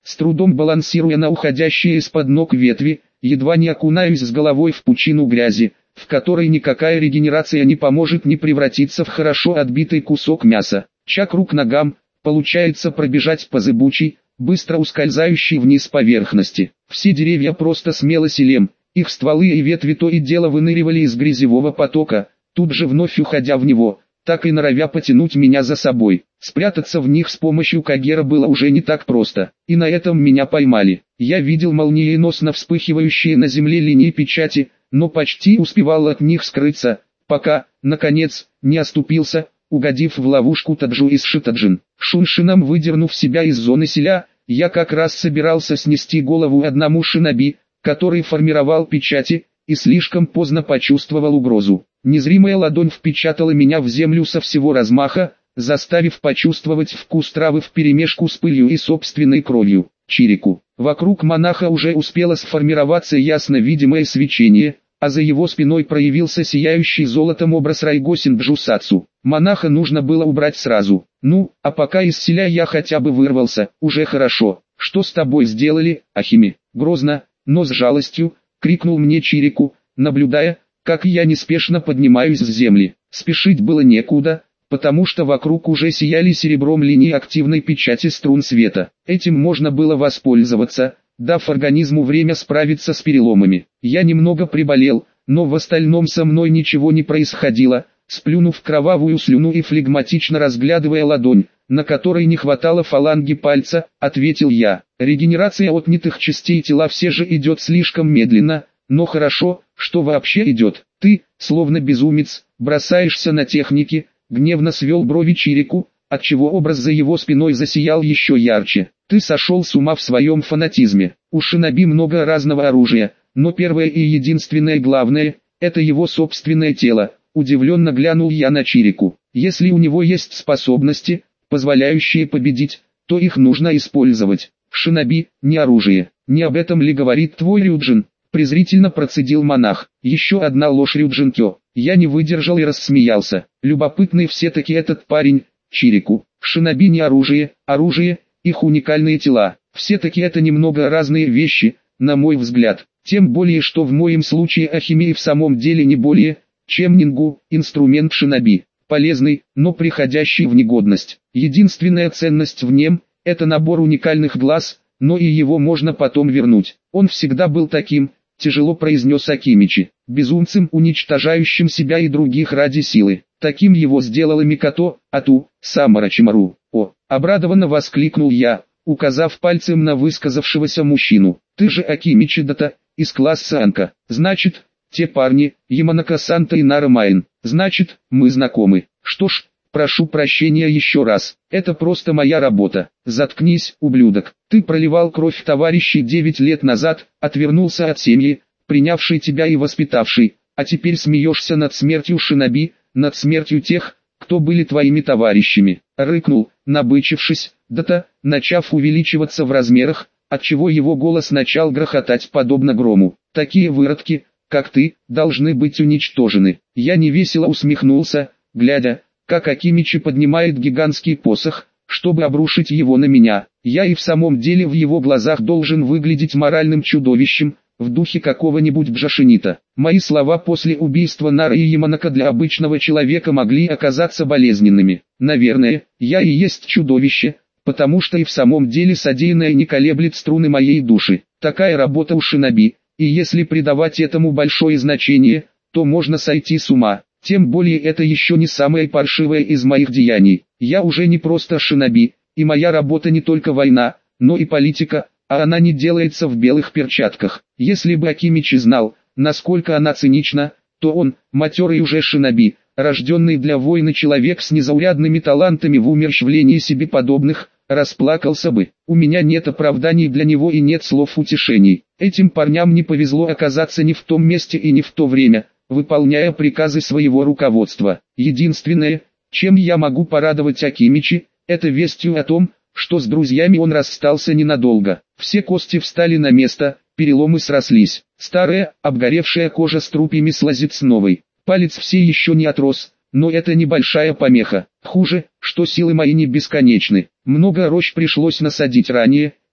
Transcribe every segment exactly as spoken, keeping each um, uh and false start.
с трудом балансируя на уходящие из-под ног ветви, едва не окунаюсь с головой в пучину грязи, в которой никакая регенерация не поможет не превратиться в хорошо отбитый кусок мяса. Чакру к ногам, получается пробежать по зыбучей, быстро ускользающей вниз поверхности. Все деревья просто смело селем, их стволы и ветви то и дело выныривали из грязевого потока, тут же вновь уходя в него, так и норовя потянуть меня за собой. Спрятаться в них с помощью Кагера было уже не так просто, и на этом меня поймали. Я видел молниеносно вспыхивающие на земле линии печати, но почти успевал от них скрыться, пока, наконец, не оступился, угодив в ловушку Таджу из Шитаджин. Шуншином выдернув себя из зоны селя, я как раз собирался снести голову одному шиноби, который формировал печати, и слишком поздно почувствовал угрозу. Незримая ладонь впечатала меня в землю со всего размаха, заставив почувствовать вкус травы вперемешку с пылью и собственной кровью. Чирику. Вокруг монаха уже успело сформироваться ясно видимое свечение, а за его спиной проявился сияющий золотом образ Райгосин Бжусацу. Монаха нужно было убрать сразу. Ну, а пока из селя я хотя бы вырвался, уже хорошо. Что с тобой сделали, Ахими? Грозно, но с жалостью, крикнул мне Чирику, наблюдая, как я неспешно поднимаюсь с земли. Спешить было некуда, потому что вокруг уже сияли серебром линии активной печати струн света. Этим можно было воспользоваться, дав организму время справиться с переломами. Я немного приболел, но в остальном со мной ничего не происходило. Сплюнув кровавую слюну и флегматично разглядывая ладонь, на которой не хватало фаланги пальца, ответил я. Регенерация отнятых частей тела все же идет слишком медленно, но хорошо, что вообще идет. Ты, словно безумец, бросаешься на техники, гневно свел брови Чирику, отчего образ за его спиной засиял еще ярче. Ты сошел с ума в своем фанатизме. У шиноби много разного оружия, но первое и единственное главное – это его собственное тело. Удивленно глянул я на Чирику. Если у него есть способности, позволяющие победить, то их нужно использовать. Шиноби – не оружие. Не об этом ли говорит твой Рюджин? Презрительно процедил монах. Еще одна ложь Рюджин-кё. Я не выдержал и рассмеялся. Любопытный все-таки этот парень, Чирику. Шиноби не оружие, оружие – их уникальные тела. Все-таки это немного разные вещи, на мой взгляд. Тем более, что в моем случае Ахими в самом деле не более, чем нингу, инструмент шиноби. Полезный, но приходящий в негодность. Единственная ценность в нем – это набор уникальных глаз, но и его можно потом вернуть. Он всегда был таким, тяжело произнес Акимичи, безумцем, уничтожающим себя и других ради силы. Таким его сделала Микото, Ату, Самарачимару. О, обрадованно воскликнул я, указав пальцем на высказавшегося мужчину. Ты же Акимичи Дата, из класса Анка. Значит, те парни, Яманака-санта и Нара Майн. Значит, мы знакомы. Что ж, прошу прощения еще раз. Это просто моя работа. Заткнись, ублюдок. Ты проливал кровь товарищей девять лет назад, отвернулся от семьи, принявшей тебя и воспитавшей, а теперь смеешься над смертью шиноби, над смертью тех, кто были твоими товарищами. Рыкнул, набычившись, Дата, начав увеличиваться в размерах, отчего его голос начал грохотать подобно грому. Такие выродки, как ты, должны быть уничтожены. Я невесело усмехнулся, глядя, как Акимичи поднимает гигантский посох, чтобы обрушить его на меня. Я и в самом деле в его глазах должен выглядеть моральным чудовищем, в духе какого-нибудь бжашинита. Мои слова после убийства Нары и Яманака для обычного человека могли оказаться болезненными. Наверное, я и есть чудовище, потому что и в самом деле содеянное не колеблет струны моей души. Такая работа у шиноби. И если придавать этому большое значение, то можно сойти с ума. Тем более это еще не самое паршивое из моих деяний. Я уже не просто шиноби, и моя работа не только война, но и политика, а она не делается в белых перчатках. Если бы Акимичи знал, насколько она цинична, то он, матерый уже шиноби, рожденный для войны человек с незаурядными талантами в умерщвлении себе подобных, расплакался бы. У меня нет оправданий для него и нет слов утешений. Этим парням не повезло оказаться ни в том месте и не в то время, выполняя приказы своего руководства. Единственное, чем я могу порадовать Акимичи, это вестью о том, что с друзьями он расстался ненадолго. Все кости встали на место, переломы срослись. Старая, обгоревшая кожа с трупами слазит с новой. Палец все еще не отрос, но это небольшая помеха. Хуже, что силы мои не бесконечны. Много рощ пришлось насадить ранее,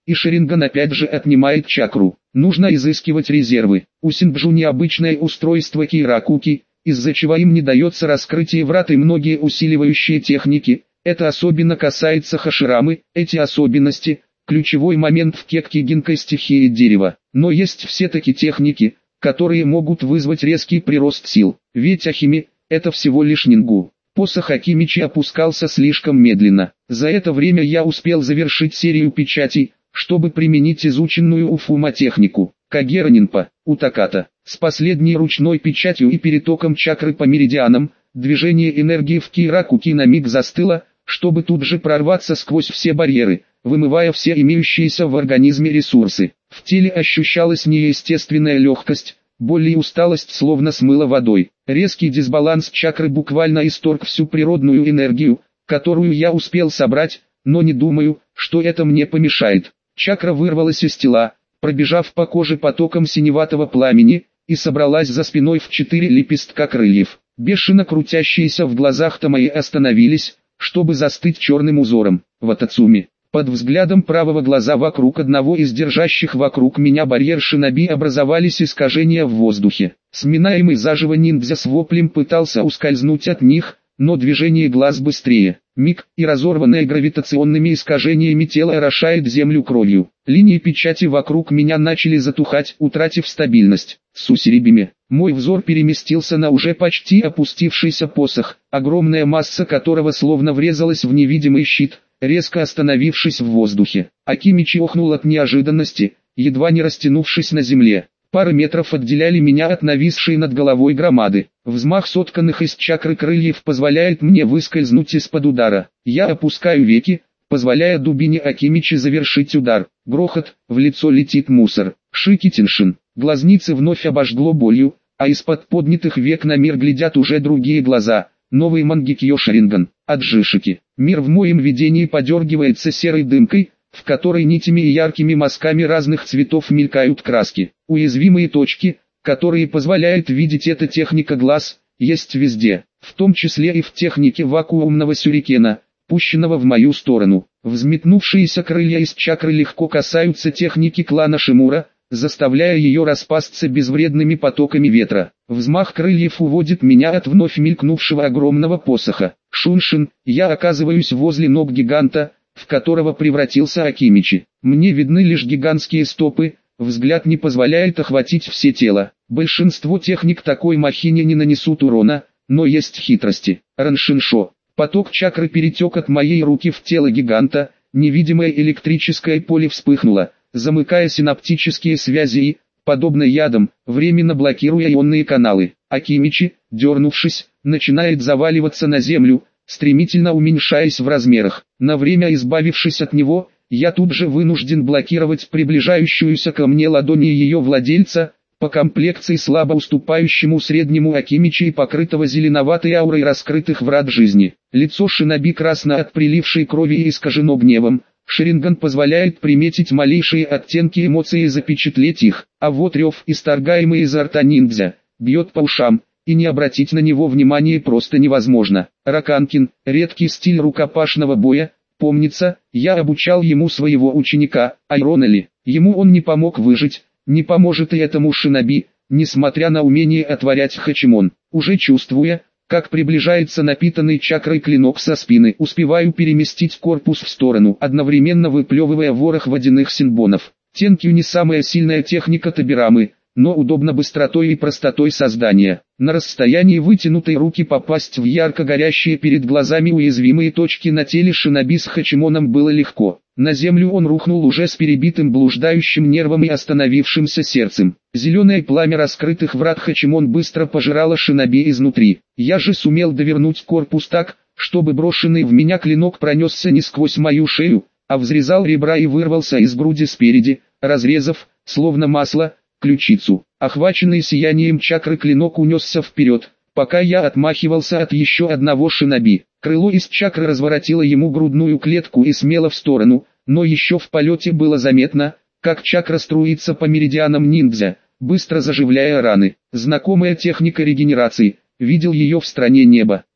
и Шаринган опять же отнимает чакру. Нужно изыскивать резервы. У Синджу необычное устройство Киракуки, из-за чего им не дается раскрытие врат и многие усиливающие техники. Это особенно касается Хаширамы. Эти особенности – ключевой момент в кекке гинкой стихии дерева. Но есть все-таки техники, которые могут вызвать резкий прирост сил. Ведь Ахими – это всего лишь нингу. Посох Акимичи опускался слишком медленно. За это время я успел завершить серию печатей, чтобы применить изученную у Фума технику. Кагера Нинпа, Утаката. С последней ручной печатью и перетоком чакры по меридианам, движение энергии в Киракуки на миг застыло, чтобы тут же прорваться сквозь все барьеры, вымывая все имеющиеся в организме ресурсы. В теле ощущалась неестественная легкость, боль и усталость словно смыло водой. Резкий дисбаланс чакры буквально исторг всю природную энергию, которую я успел собрать, но не думаю, что это мне помешает. Чакра вырвалась из тела, пробежав по коже потоком синеватого пламени, и собралась за спиной в четыре лепестка крыльев. Бешено крутящиеся в глазах Тамаи остановились, чтобы застыть черным узором. Ватацуми. Под взглядом правого глаза вокруг одного из держащих вокруг меня барьер шиноби образовались искажения в воздухе. Сминаемый заживо ниндзя с воплем пытался ускользнуть от них, но движение глаз быстрее. Миг, и разорванное гравитационными искажениями тело орошает землю кровью. Линии печати вокруг меня начали затухать, утратив стабильность. Сусирибиме. Мой взор переместился на уже почти опустившийся посох, огромная масса которого словно врезалась в невидимый щит, резко остановившись в воздухе. Акимичи охнул от неожиданности, едва не растянувшись на земле. Пары метров отделяли меня от нависшей над головой громады. Взмах сотканных из чакры крыльев позволяет мне выскользнуть из-под удара. Я опускаю веки, позволяя дубине Акимичи завершить удар. Грохот, в лицо летит мусор. Шики-теншин. Глазницы вновь обожгло болью, а из-под поднятых век на мир глядят уже другие глаза. Новый Мангекьё Шаринган. Аджишики. Мир в моем видении подергивается серой дымкой, в которой нитями и яркими мазками разных цветов мелькают краски. Уязвимые точки, которые позволяют видеть эта техника глаз, есть везде, в том числе и в технике вакуумного сюрикена, пущенного в мою сторону. Взметнувшиеся крылья из чакры легко касаются техники клана Шимура, заставляя ее распасться безвредными потоками ветра. Взмах крыльев уводит меня от вновь мелькнувшего огромного посоха. Шуншин, я оказываюсь возле ног гиганта, в которого превратился Акимичи. Мне видны лишь гигантские стопы, взгляд не позволяет охватить все тело. Большинство техник такой махине не нанесут урона, но есть хитрости. Раншиншо. Поток чакры перетек от моей руки в тело гиганта, невидимое электрическое поле вспыхнуло, замыкая синаптические связи и, подобно ядам, временно блокируя ионные каналы. Акимичи, дернувшись, начинает заваливаться на землю, стремительно уменьшаясь в размерах. На время избавившись от него, я тут же вынужден блокировать приближающуюся ко мне ладони ее владельца, по комплекции слабо уступающему среднему Акимичи и покрытого зеленоватой аурой раскрытых врат жизни. Лицо шиноби красно от прилившей крови и искажено гневом. Шаринган позволяет приметить малейшие оттенки эмоций и запечатлеть их, а вот рев, исторгаемый изо рта ниндзя, бьет по ушам, и не обратить на него внимания просто невозможно. Раканкин, редкий стиль рукопашного боя, помнится, я обучал ему своего ученика, Айронели. Ему он не помог выжить, не поможет и этому шиноби, несмотря на умение отворять хачимон. Уже чувствуя, как приближается напитанный чакрой клинок со спины, успеваю переместить корпус в сторону, одновременно выплевывая ворох водяных синбонов. Тенкью не самая сильная техника Табирамы, но удобно быстротой и простотой создания. На расстоянии вытянутой руки попасть в ярко горящие перед глазами уязвимые точки на теле шиноби с хачимоном было легко. На землю он рухнул уже с перебитым блуждающим нервом и остановившимся сердцем. Зеленое пламя раскрытых врат хачимон быстро пожирало шиноби изнутри. Я же сумел довернуть корпус так, чтобы брошенный в меня клинок пронесся не сквозь мою шею, а взрезал ребра и вырвался из груди спереди, разрезав, словно масло, ключицу. Охваченный сиянием чакры клинок унесся вперед, пока я отмахивался от еще одного шиноби. Крыло из чакры разворотило ему грудную клетку и смело в сторону, но еще в полете было заметно, как чакра струится по меридианам ниндзя, быстро заживляя раны. Знакомая техника регенерации, видел ее в стране неба.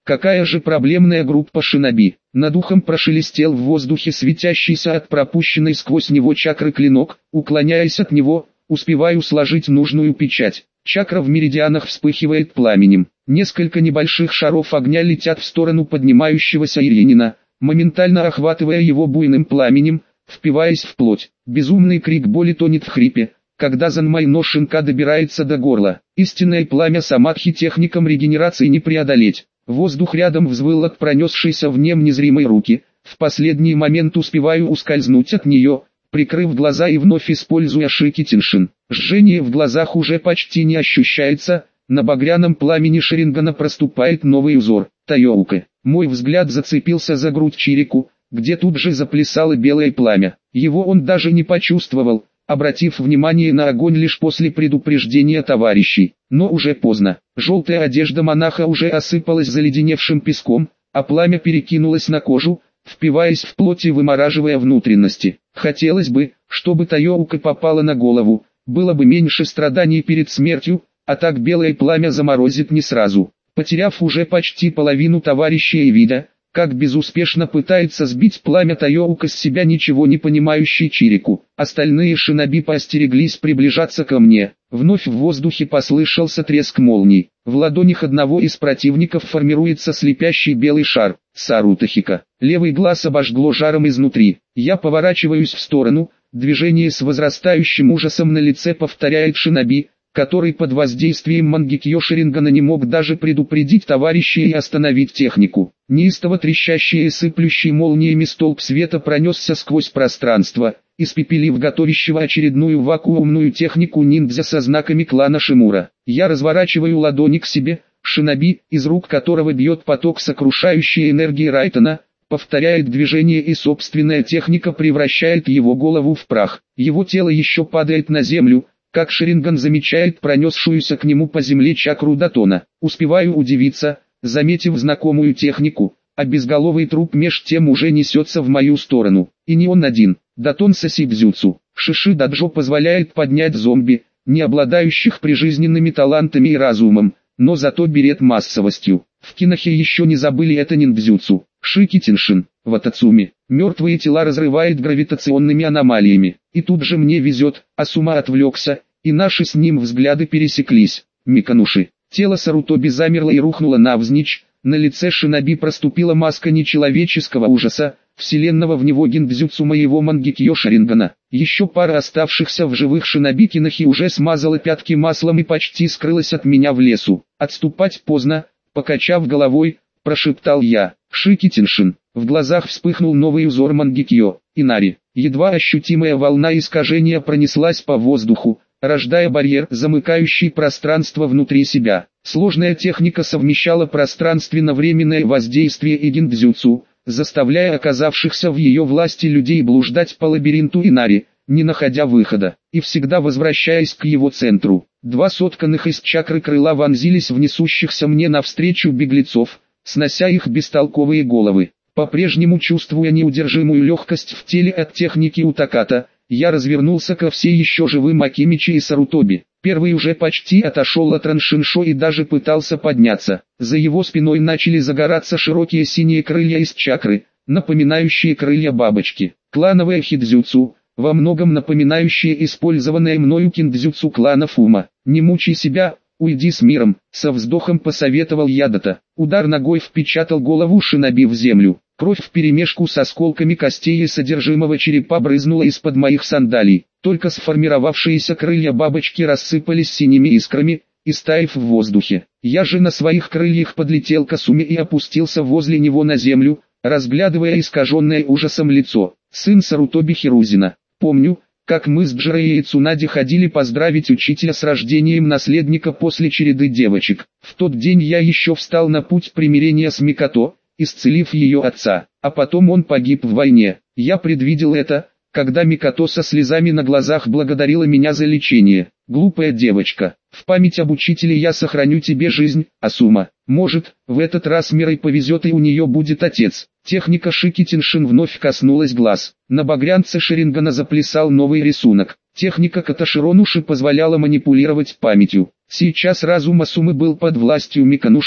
Какая же проблемная группа шиноби. Над ухом прошелестел в воздухе светящийся от пропущенной сквозь него чакры клинок, уклоняясь от него, успеваю сложить нужную печать. Чакра в меридианах вспыхивает пламенем. Несколько небольших шаров огня летят в сторону поднимающегося Иринина, моментально охватывая его буйным пламенем, впиваясь в плоть. Безумный крик боли тонет в хрипе, когда Занмайно Шинка добирается до горла. Истинное пламя самадхи техникам регенерации не преодолеть. Воздух рядом взвыл от пронесшейся в нем незримой руки. В последний момент успеваю ускользнуть от нее, прикрыв глаза и вновь используя Шики Тиншин. Жжение в глазах уже почти не ощущается, на багряном пламени Шарингана проступает новый узор. Тайоука. Мой взгляд зацепился за грудь Чирику, где тут же заплясало белое пламя. Его он даже не почувствовал, обратив внимание на огонь лишь после предупреждения товарищей. Но уже поздно. Желтая одежда монаха уже осыпалась заледеневшим песком, а пламя перекинулось на кожу, впиваясь в плоть и вымораживая внутренности. Хотелось бы, чтобы Тайоука попала на голову, было бы меньше страданий перед смертью, а так белое пламя заморозит не сразу. Потеряв уже почти половину товарищей и видя, как безуспешно пытается сбить пламя Тайоука с себя ничего не понимающий Чирику, остальные шиноби поостереглись приближаться ко мне. Вновь в воздухе послышался треск молний. В ладонях одного из противников формируется слепящий белый шар. Сарутахика. Левый глаз обожгло жаром изнутри. Я поворачиваюсь в сторону, движение с возрастающим ужасом на лице повторяет шиноби, который под воздействием Мангекьё Шарингана не мог даже предупредить товарищей и остановить технику. Неистово трещащий и сыплющий молниями столб света пронесся сквозь пространство, испепелив готовящего очередную вакуумную технику ниндзя со знаками клана Шимура. Я разворачиваю ладони к себе, шиноби, из рук которого бьет поток сокрушающей энергии Райтона, повторяет движение и собственная техника превращает его голову в прах. Его тело еще падает на землю, как Шаринган замечает пронесшуюся к нему по земле чакру Датона. Успеваю удивиться, заметив знакомую технику, а безголовый труп меж тем уже несется в мою сторону. И не он один. Датон Сасибзюцу. Шиши Даджо позволяет поднять зомби, не обладающих прижизненными талантами и разумом, но зато берет массовостью. В Кинохе еще не забыли это ниндзюцу. Шики Тиншин. В Атацуме. Мертвые тела разрывает гравитационными аномалиями. И тут же мне везет, Асума отвлекся, и наши с ним взгляды пересеклись. Микануши. Тело Сарутоби замерло и рухнуло навзничь, на лице шиноби проступила маска нечеловеческого ужаса, вселенного в него гиндзюцу моего Мангекьё Шарингана. Еще пара оставшихся в живых шиноби Кинохи уже смазала пятки маслом и почти скрылась от меня в лесу. Отступать поздно, покачав головой, прошептал я. Шики Тиншин. В глазах вспыхнул новый узор Мангекьё. Инари. Едва ощутимая волна искажения пронеслась по воздуху, рождая барьер, замыкающий пространство внутри себя. Сложная техника совмещала пространственно-временное воздействие и гиндзюцу, заставляя оказавшихся в ее власти людей блуждать по лабиринту Инари, не находя выхода, и всегда возвращаясь к его центру. Два сотканных из чакры крыла вонзились в несущихся мне навстречу беглецов, снося их бестолковые головы. По-прежнему чувствуя неудержимую легкость в теле от техники Утаката, я развернулся ко все еще живым Акимичи и Сарутоби. Первый уже почти отошел от Раншиншо и даже пытался подняться. За его спиной начали загораться широкие синие крылья из чакры, напоминающие крылья бабочки. Клановое хидзюцу, во многом напоминающее использованное мною киндзюцу клана Фума. Не мучай себя, уйди с миром, со вздохом посоветовал Ядата. Удар ногой впечатал голову шиноби в землю. Кровь вперемешку с осколками костей и содержимого черепа брызнула из-под моих сандалий. Только сформировавшиеся крылья бабочки рассыпались синими искрами, истаив в воздухе. Я же на своих крыльях подлетел к Асуме и опустился возле него на землю, разглядывая искаженное ужасом лицо. Сын Сарутоби Хирузина. Помню, как мы с Джирей и Цунади ходили поздравить учителя с рождением наследника после череды девочек. В тот день я еще встал на путь примирения с Микато, исцелив ее отца, а потом он погиб в войне. Я предвидел это, когда Микато со слезами на глазах благодарила меня за лечение. Глупая девочка, в память об учителе я сохраню тебе жизнь, Асума. Может, в этот раз Мирой повезет и у нее будет отец. Техника Шики Тиншин вновь коснулась глаз. На багрянце Шарингана заплясал новый рисунок. Техника Каташиронуши позволяла манипулировать памятью. Сейчас разум Асумы был под властью Микануши,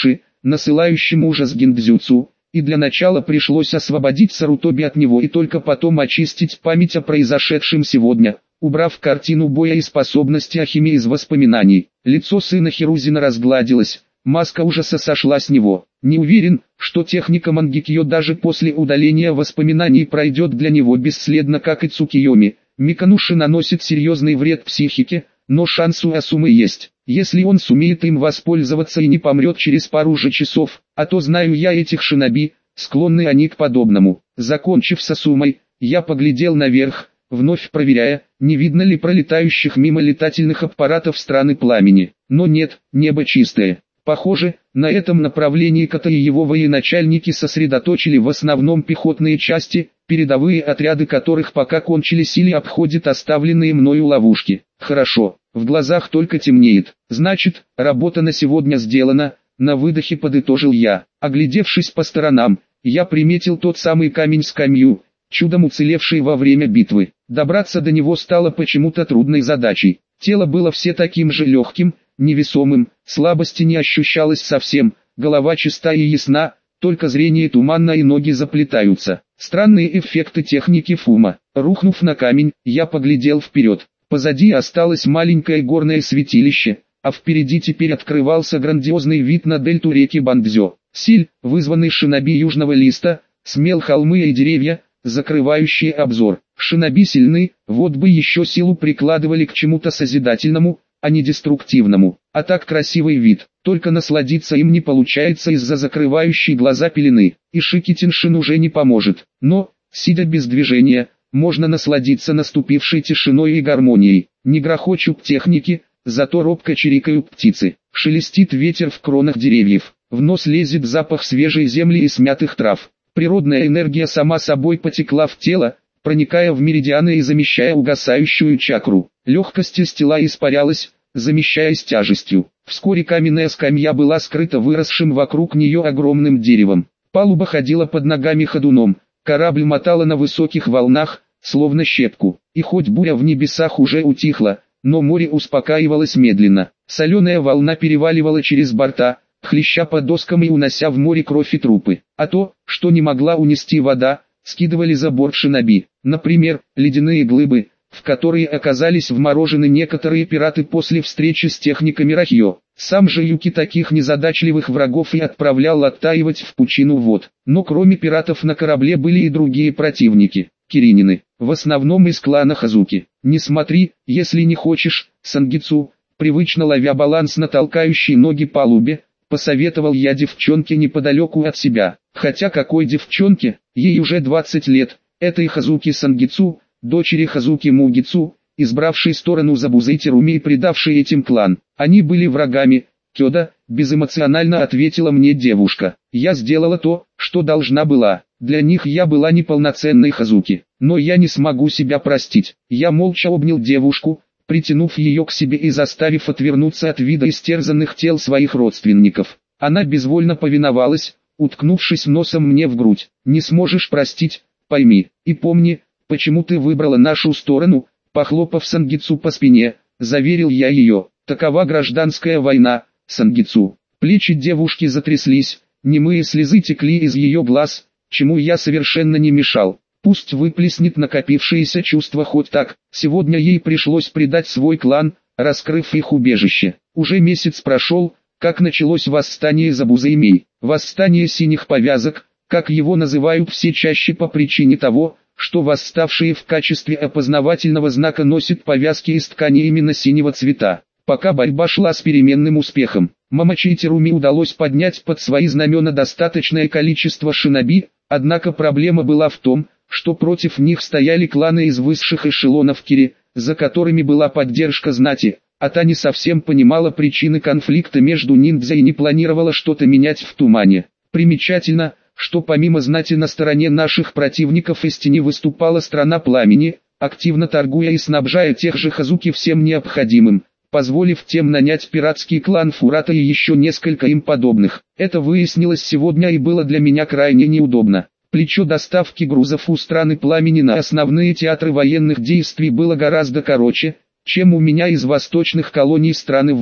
насылающим ужас гиндзюцу, и для начала пришлось освободить Сарутоби от него и только потом очистить память о произошедшем сегодня, убрав картину боя и способности Ахиме из воспоминаний. Лицо сына Хирузина разгладилось, маска ужаса сошла с него. Не уверен, что техника Мангикьё даже после удаления воспоминаний пройдет для него бесследно, как и Цукиёми. Микануши наносит серьезный вред психике, но шанс у Асумы есть, если он сумеет им воспользоваться и не помрет через пару же часов, а то знаю я этих шиноби, склонны они к подобному. Закончив с Асумой, я поглядел наверх, вновь проверяя, не видно ли пролетающих мимо летательных аппаратов страны пламени. Но нет, небо чистое. Похоже, на этом направлении Ката и его военачальники сосредоточили в основном пехотные части, передовые отряды которых пока кончились или обходят оставленные мною ловушки. Хорошо, в глазах только темнеет. Значит, работа на сегодня сделана, на выдохе подытожил я. Оглядевшись по сторонам, я приметил тот самый камень-скамью, чудом уцелевший во время битвы. Добраться до него стало почему-то трудной задачей. Тело было все таким же легким, невесомым, слабости не ощущалось совсем, голова чиста и ясна, только зрение туманно и ноги заплетаются. Странные эффекты техники Фума. Рухнув на камень, я поглядел вперед. Позади осталось маленькое горное святилище, а впереди теперь открывался грандиозный вид на дельту реки Бандзё. Силь, вызванный шиноби Южного Листа, смел холмы и деревья, закрывающие обзор. Шиноби сильны, вот бы еще силу прикладывали к чему-то созидательному, а не деструктивному. А так красивый вид, только насладиться им не получается из-за закрывающей глаза пелены. И Шики-Теншин уже не поможет. Но, сидя без движения, можно насладиться наступившей тишиной и гармонией. Не грохочут техники, зато робко чирикают птицы. Шелестит ветер в кронах деревьев. В нос лезет запах свежей земли и смятых трав. Природная энергия сама собой потекла в тело, проникая в меридианы и замещая угасающую чакру. Легкость из тела испарялась, замещаясь тяжестью. Вскоре каменная скамья была скрыта выросшим вокруг нее огромным деревом. Палуба ходила под ногами ходуном, корабль мотала на высоких волнах, словно щепку. И хоть буря в небесах уже утихла, но море успокаивалось медленно. Соленая волна переваливала через борта, хлеща по доскам и унося в море кровь и трупы. А то, что не могла унести вода, скидывали за борт шиноби. Например, ледяные глыбы, в которые оказались вморожены некоторые пираты после встречи с техниками Рахьё. Сам же Юки таких незадачливых врагов и отправлял оттаивать в пучину вод. Но кроме пиратов на корабле были и другие противники, киринины, в основном из клана Хазуки. Не смотри, если не хочешь, Сангицу, привычно ловя баланс на толкающей ноги палубе, посоветовал я девчонке неподалеку от себя. Хотя какой девчонке, ей уже двадцать лет, этой Хазуки Сангицу, дочери Хазуки Мугицу, избравшей сторону Забузы Теруми и предавшей этим клан. Они были врагами, Кёда, безэмоционально ответила мне девушка. Я сделала то, что должна была. Для них я была неполноценной Хазуки, но я не смогу себя простить. Я молча обнял девушку, притянув ее к себе и заставив отвернуться от вида истерзанных тел своих родственников. Она безвольно повиновалась, уткнувшись носом мне в грудь. Не сможешь простить, пойми, и помни, почему ты выбрала нашу сторону, похлопав Сангицу по спине, заверил я ее. Такова гражданская война, Сангицу. Плечи девушки затряслись, немые слезы текли из ее глаз, чему я совершенно не мешал. Пусть выплеснет накопившиеся чувства хоть так. Сегодня ей пришлось предать свой клан, раскрыв их убежище. Уже месяц прошел, как началось восстание Забузы-Имей. Восстание синих повязок, как его называют все чаще по причине того, что восставшие в качестве опознавательного знака носят повязки из ткани именно синего цвета. Пока борьба шла с переменным успехом, Мамачи и Теруми удалось поднять под свои знамена достаточное количество шиноби, однако проблема была в том, что против них стояли кланы из высших эшелонов Кири, за которыми была поддержка знати, а та не совсем понимала причины конфликта между ниндзя и не планировала что-то менять в тумане. Примечательно, что помимо знати на стороне наших противников из тени выступала страна пламени, активно торгуя и снабжая тех же Хазуки всем необходимым, позволив тем нанять пиратский клан Фурата и еще несколько им подобных. Это выяснилось сегодня и было для меня крайне неудобно. Плечо доставки грузов у страны пламени на основные театры военных действий было гораздо короче, чем у меня из восточных колоний страны воды.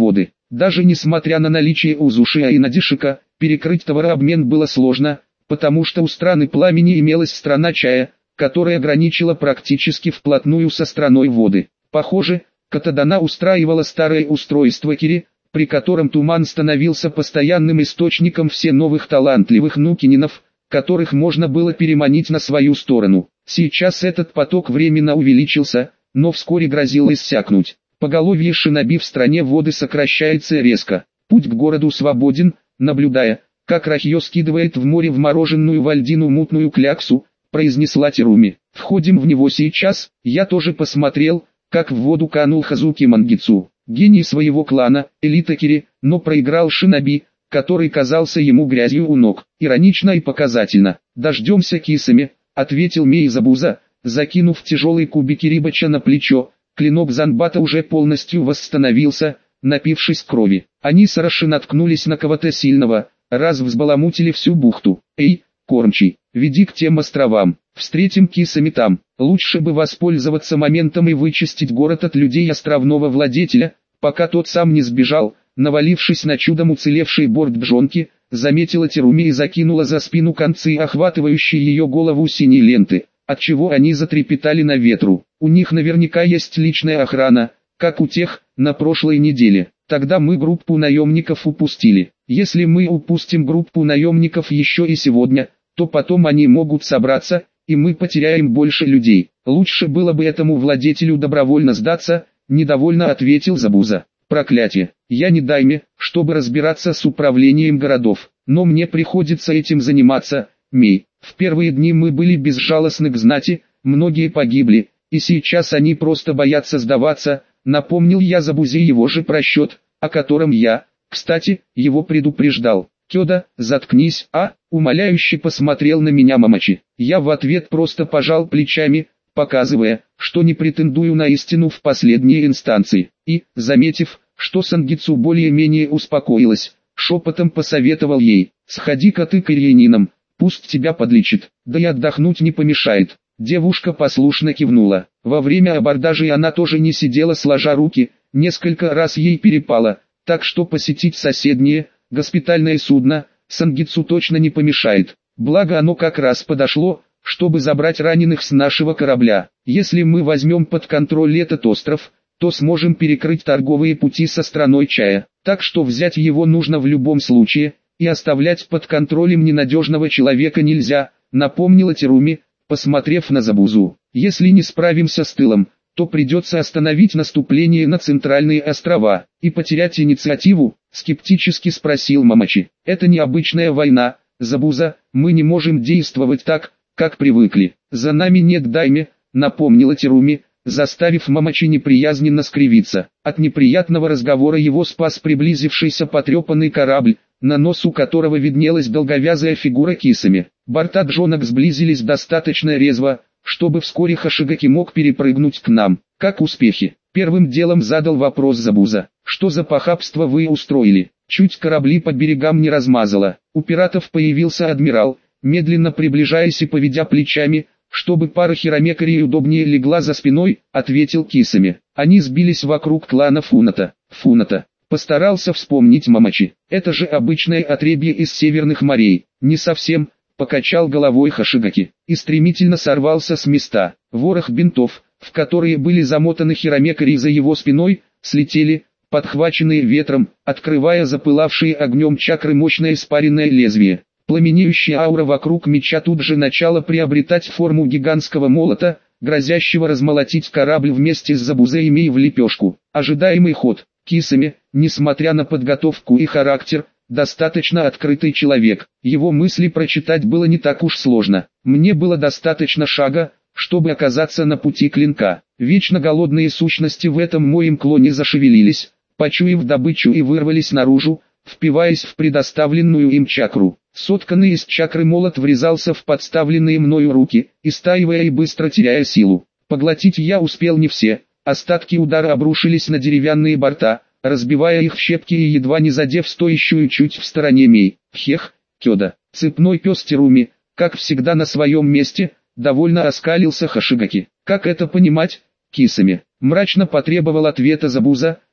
Даже несмотря на наличие Узушия и Надишика, перекрыть товарообмен было сложно, потому что у страны пламени имелась страна чая, которая граничила практически вплотную со страной воды. Похоже, Катадана устраивала старое устройство Кири, при котором туман становился постоянным источником все новых талантливых нукининов, которых можно было переманить на свою сторону. Сейчас этот поток временно увеличился, но вскоре грозил иссякнуть. Поголовье шиноби в стране воды сокращается резко. Путь к городу свободен, наблюдая, как Рахьё скидывает в море вмороженную в льдину мутную кляксу, произнесла Теруми. Входим в него сейчас. Я тоже посмотрел, как в воду канул Хазуки Мангицу, гений своего клана, элита Кири, но проиграл шиноби, который казался ему грязью у ног. Иронично и показательно. «Дождемся Кисами», — ответил Мейзабуза, закинув тяжелый кубик Рибача на плечо. Клинок Занбата уже полностью восстановился, напившись крови. Они с Араши наткнулись на кого-то сильного, раз взбаламутили всю бухту. «Эй, кормчий, веди к тем островам, встретим Кисами там». Лучше бы воспользоваться моментом и вычистить город от людей островного владетеля, пока тот сам не сбежал. Навалившись на чудом уцелевший борт Бжонки, заметила Теруми и закинула за спину концы охватывающей ее голову синей ленты, отчего они затрепетали на ветру. У них наверняка есть личная охрана, как у тех, на прошлой неделе. Тогда мы группу наемников упустили. Если мы упустим группу наемников еще и сегодня, то потом они могут собраться, и мы потеряем больше людей. Лучше было бы этому владетелю добровольно сдаться, недовольно ответил Забуза. Проклятие, я не дайме, чтобы разбираться с управлением городов, но мне приходится этим заниматься, Мей. В первые дни мы были безжалостны к знати, многие погибли, и сейчас они просто боятся сдаваться, напомнил я Забузе его же просчет, о котором я, кстати, его предупреждал. Кёда, заткнись, а, умоляюще посмотрел на меня Мамачи. Я в ответ просто пожал плечами, показывая, что не претендую на истину в последней инстанции, и, заметив, что Сангицу более-менее успокоилась, шепотом посоветовал ей: «Сходи-ка ты к Ирьянином, пусть тебя подлечит, да и отдохнуть не помешает». Девушка послушно кивнула. Во время абордажей она тоже не сидела сложа руки, несколько раз ей перепало, так что посетить соседнее, госпитальное судно, Сангицу точно не помешает. Благо оно как раз подошло, чтобы забрать раненых с нашего корабля. Если мы возьмем под контроль этот остров, то сможем перекрыть торговые пути со страной чая. Так что взять его нужно в любом случае, и оставлять под контролем ненадежного человека нельзя, напомнила Теруми, посмотрев на Забузу. Если не справимся с тылом, то придется остановить наступление на центральные острова и потерять инициативу, скептически спросил Мамачи. Это необычная война, Забуза, мы не можем действовать так, как привыкли. За нами нет дайме, напомнила Теруми, заставив Мамачи неприязненно скривиться. От неприятного разговора его спас приблизившийся потрепанный корабль, на носу которого виднелась долговязая фигура Кисами. Борта Джонок сблизились достаточно резво, чтобы вскоре Хашигаки мог перепрыгнуть к нам. Как успехи? Первым делом задал вопрос Забуза. Что за похабство вы устроили? Чуть корабли по берегам не размазало. У пиратов появился адмирал, медленно приближаясь и поведя плечами, чтобы пара хиромекарей удобнее легла за спиной, ответил Кисами. Они сбились вокруг клана Фуната. Фуната. Постарался вспомнить Мамачи. Это же обычное отребье из северных морей. Не совсем, покачал головой Хашигаки. И стремительно сорвался с места. Ворох бинтов, в которые были замотаны хиромекари за его спиной, слетели, подхваченные ветром, открывая запылавшие огнем чакры мощное спаренное лезвие. Пламенеющая аура вокруг меча тут же начала приобретать форму гигантского молота, грозящего размолотить корабль вместе с Забузой и Мей в лепешку. Ожидаемый ход. Кисами, несмотря на подготовку и характер, достаточно открытый человек. Его мысли прочитать было не так уж сложно. Мне было достаточно шага, чтобы оказаться на пути клинка. Вечно голодные сущности в этом моем клоне зашевелились, почуяв добычу и вырвались наружу, впиваясь в предоставленную им чакру. Сотканный из чакры молот врезался в подставленные мною руки, истаивая и быстро теряя силу. Поглотить я успел не все. Остатки удара обрушились на деревянные борта, разбивая их в щепки и едва не задев стоящую чуть в стороне Мей. Хех, Кёда, цепной пес Теруми, как всегда на своем месте, довольно оскалился Хашигаки. Как это понимать, Кисами? Мрачно потребовал ответа Забуза,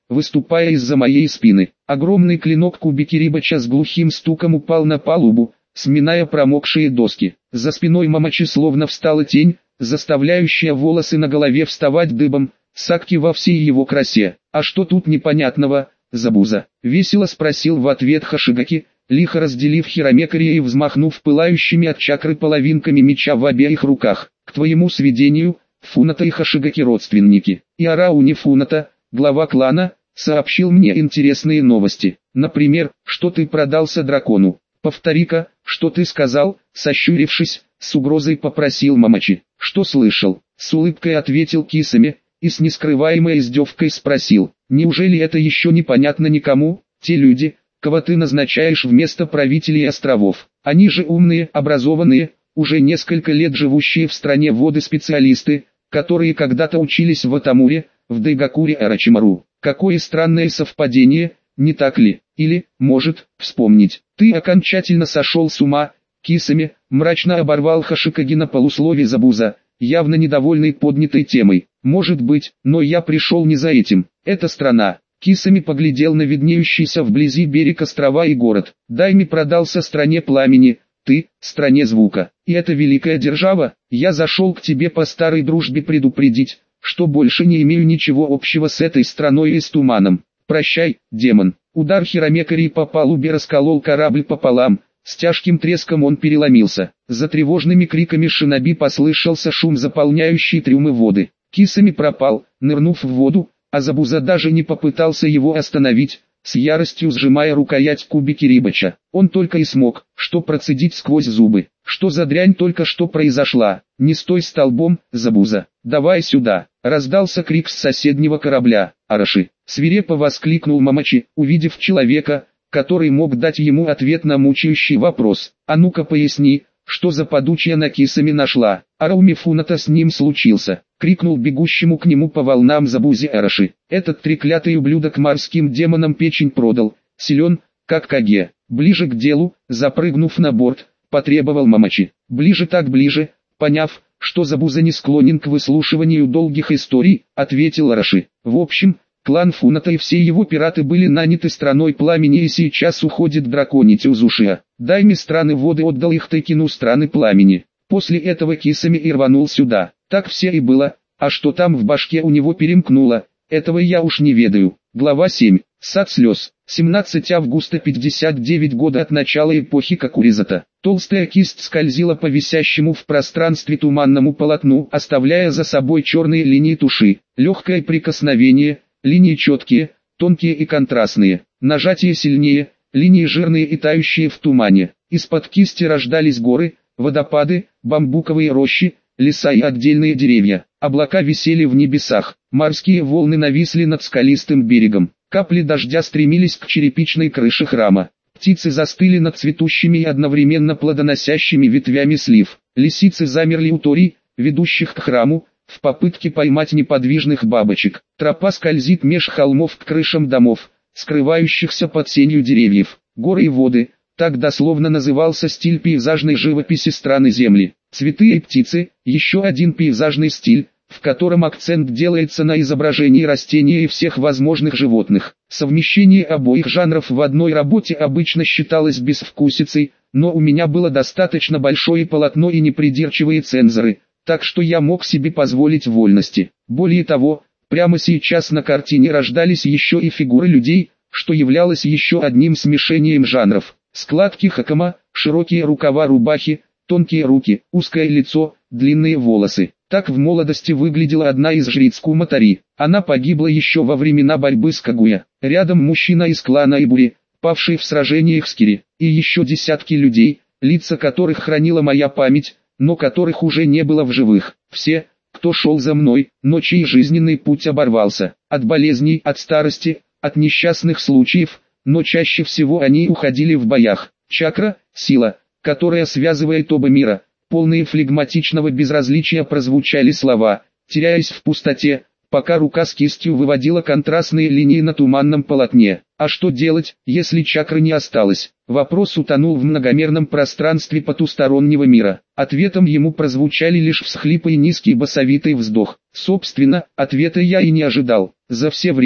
выступая из-за моей спины. Огромный клинок Куби-Кирибача с глухим стуком упал на палубу, сминая промокшие доски. За спиной Мамачи словно встала тень, заставляющая волосы на голове вставать дыбом, Сакки во всей его красе. «А что тут непонятного, Забуза?» — весело спросил в ответ Хашигаки, лихо разделив хиромекари и взмахнув пылающими от чакры половинками меча в обеих руках. «К твоему сведению, Фуната и Хашигаки родственники. И Арауни Фуната, глава клана, сообщил мне интересные новости. Например, что ты продался дракону. Повтори-ка, что ты сказал?» Сощурившись, с угрозой попросил Мамачи. «Что слышал?» — с улыбкой ответил Кисами, и с нескрываемой издевкой спросил. «Неужели это еще непонятно никому? Те люди, кого ты назначаешь вместо правителей островов, они же умные, образованные, уже несколько лет живущие в стране воды специалисты, которые когда-то учились в Атамуре, в Дайгакуре Арачимару. Какое странное совпадение, не так ли? Или, может, вспомнить, ты окончательно сошел с ума?» Кисами мрачно оборвал Хашикаги на полуслове Забуза, явно недовольный поднятой темой. «Может быть, но я пришел не за этим. Это страна». Кисами поглядел на виднеющийся вблизи берег острова и город. «Дайми продался стране пламени, ты — стране звука. И это великая держава. Я зашел к тебе по старой дружбе предупредить, что больше не имею ничего общего с этой страной и с туманом. Прощай, демон». Удар хиромекари по палубе расколол корабль пополам. С тяжким треском он переломился. За тревожными криками шиноби послышался шум, заполняющий трюмы воды. Кисами пропал, нырнув в воду, а Забуза даже не попытался его остановить, с яростью сжимая рукоять Куби-Кирибача. Он только и смог, что процедить сквозь зубы. «Что за дрянь только что произошла? Не стой столбом, Забуза! Давай сюда!» Раздался крик с соседнего корабля. «Араши!» — свирепо воскликнул Мамачи, увидев человека, который мог дать ему ответ на мучающий вопрос. «А ну-ка поясни, что за подучья на Кисами нашла?» «Арауми Фуната с ним случился», — крикнул бегущему к нему по волнам Забузе Араши. «Этот треклятый ублюдок морским демонам печень продал, силен, как Каге». «Ближе к делу», запрыгнув на борт, потребовал Мамачи. «Ближе так ближе», поняв, что Забуза не склонен к выслушиванию долгих историй, ответил Араши. «В общем, клан Фуната и все его пираты были наняты страной пламени и сейчас уходит драконить Узушия. Дайми страны воды отдал их Тайкину страны пламени. После этого Кисами и рванул сюда. Так все и было, а что там в башке у него перемкнуло, этого я уж не ведаю». Глава семь. Сад слез. семнадцатого августа пятьдесят девять года от начала эпохи Какуризата. Толстая кисть скользила по висящему в пространстве туманному полотну, оставляя за собой черные линии туши. Легкое прикосновение, линии четкие, тонкие и контрастные. Нажатие сильнее, линии жирные и тающие в тумане. Из-под кисти рождались горы, водопады, бамбуковые рощи, леса и отдельные деревья. Облака висели в небесах, морские волны нависли над скалистым берегом. Капли дождя стремились к черепичной крыше храма. Птицы застыли над цветущими и одновременно плодоносящими ветвями слив. Лисицы замерли у торий, ведущих к храму, в попытке поймать неподвижных бабочек. Тропа скользит меж холмов к крышам домов, скрывающихся под сенью деревьев. Горы и воды, так дословно назывался стиль пейзажной живописи страны Земли. Цветы и птицы, еще один пейзажный стиль, в котором акцент делается на изображении растений и всех возможных животных. Совмещение обоих жанров в одной работе обычно считалось безвкусицей, но у меня было достаточно большое полотно и непридирчивые цензоры, так что я мог себе позволить вольности. Более того, прямо сейчас на картине рождались еще и фигуры людей, что являлось еще одним смешением жанров. Складки хакама, широкие рукава рубахи, тонкие руки, узкое лицо, длинные волосы. Так в молодости выглядела одна из жриц Куматари. Она погибла еще во времена борьбы с Кагуя. Рядом мужчина из клана Ибури, павший в сражениях с Кири, и еще десятки людей, лица которых хранила моя память, но которых уже не было в живых. Все, кто шел за мной, но чей жизненный путь оборвался. От болезней, от старости, от несчастных случаев, но чаще всего они уходили в боях. Чакра – сила, которая связывает оба мира. Полные флегматичного безразличия прозвучали слова, теряясь в пустоте, пока рука с кистью выводила контрастные линии на туманном полотне. А что делать, если чакры не осталось? Вопрос утонул в многомерном пространстве потустороннего мира. Ответом ему прозвучали лишь всхлипы и низкий басовитый вздох. Собственно, ответа я и не ожидал. За все время,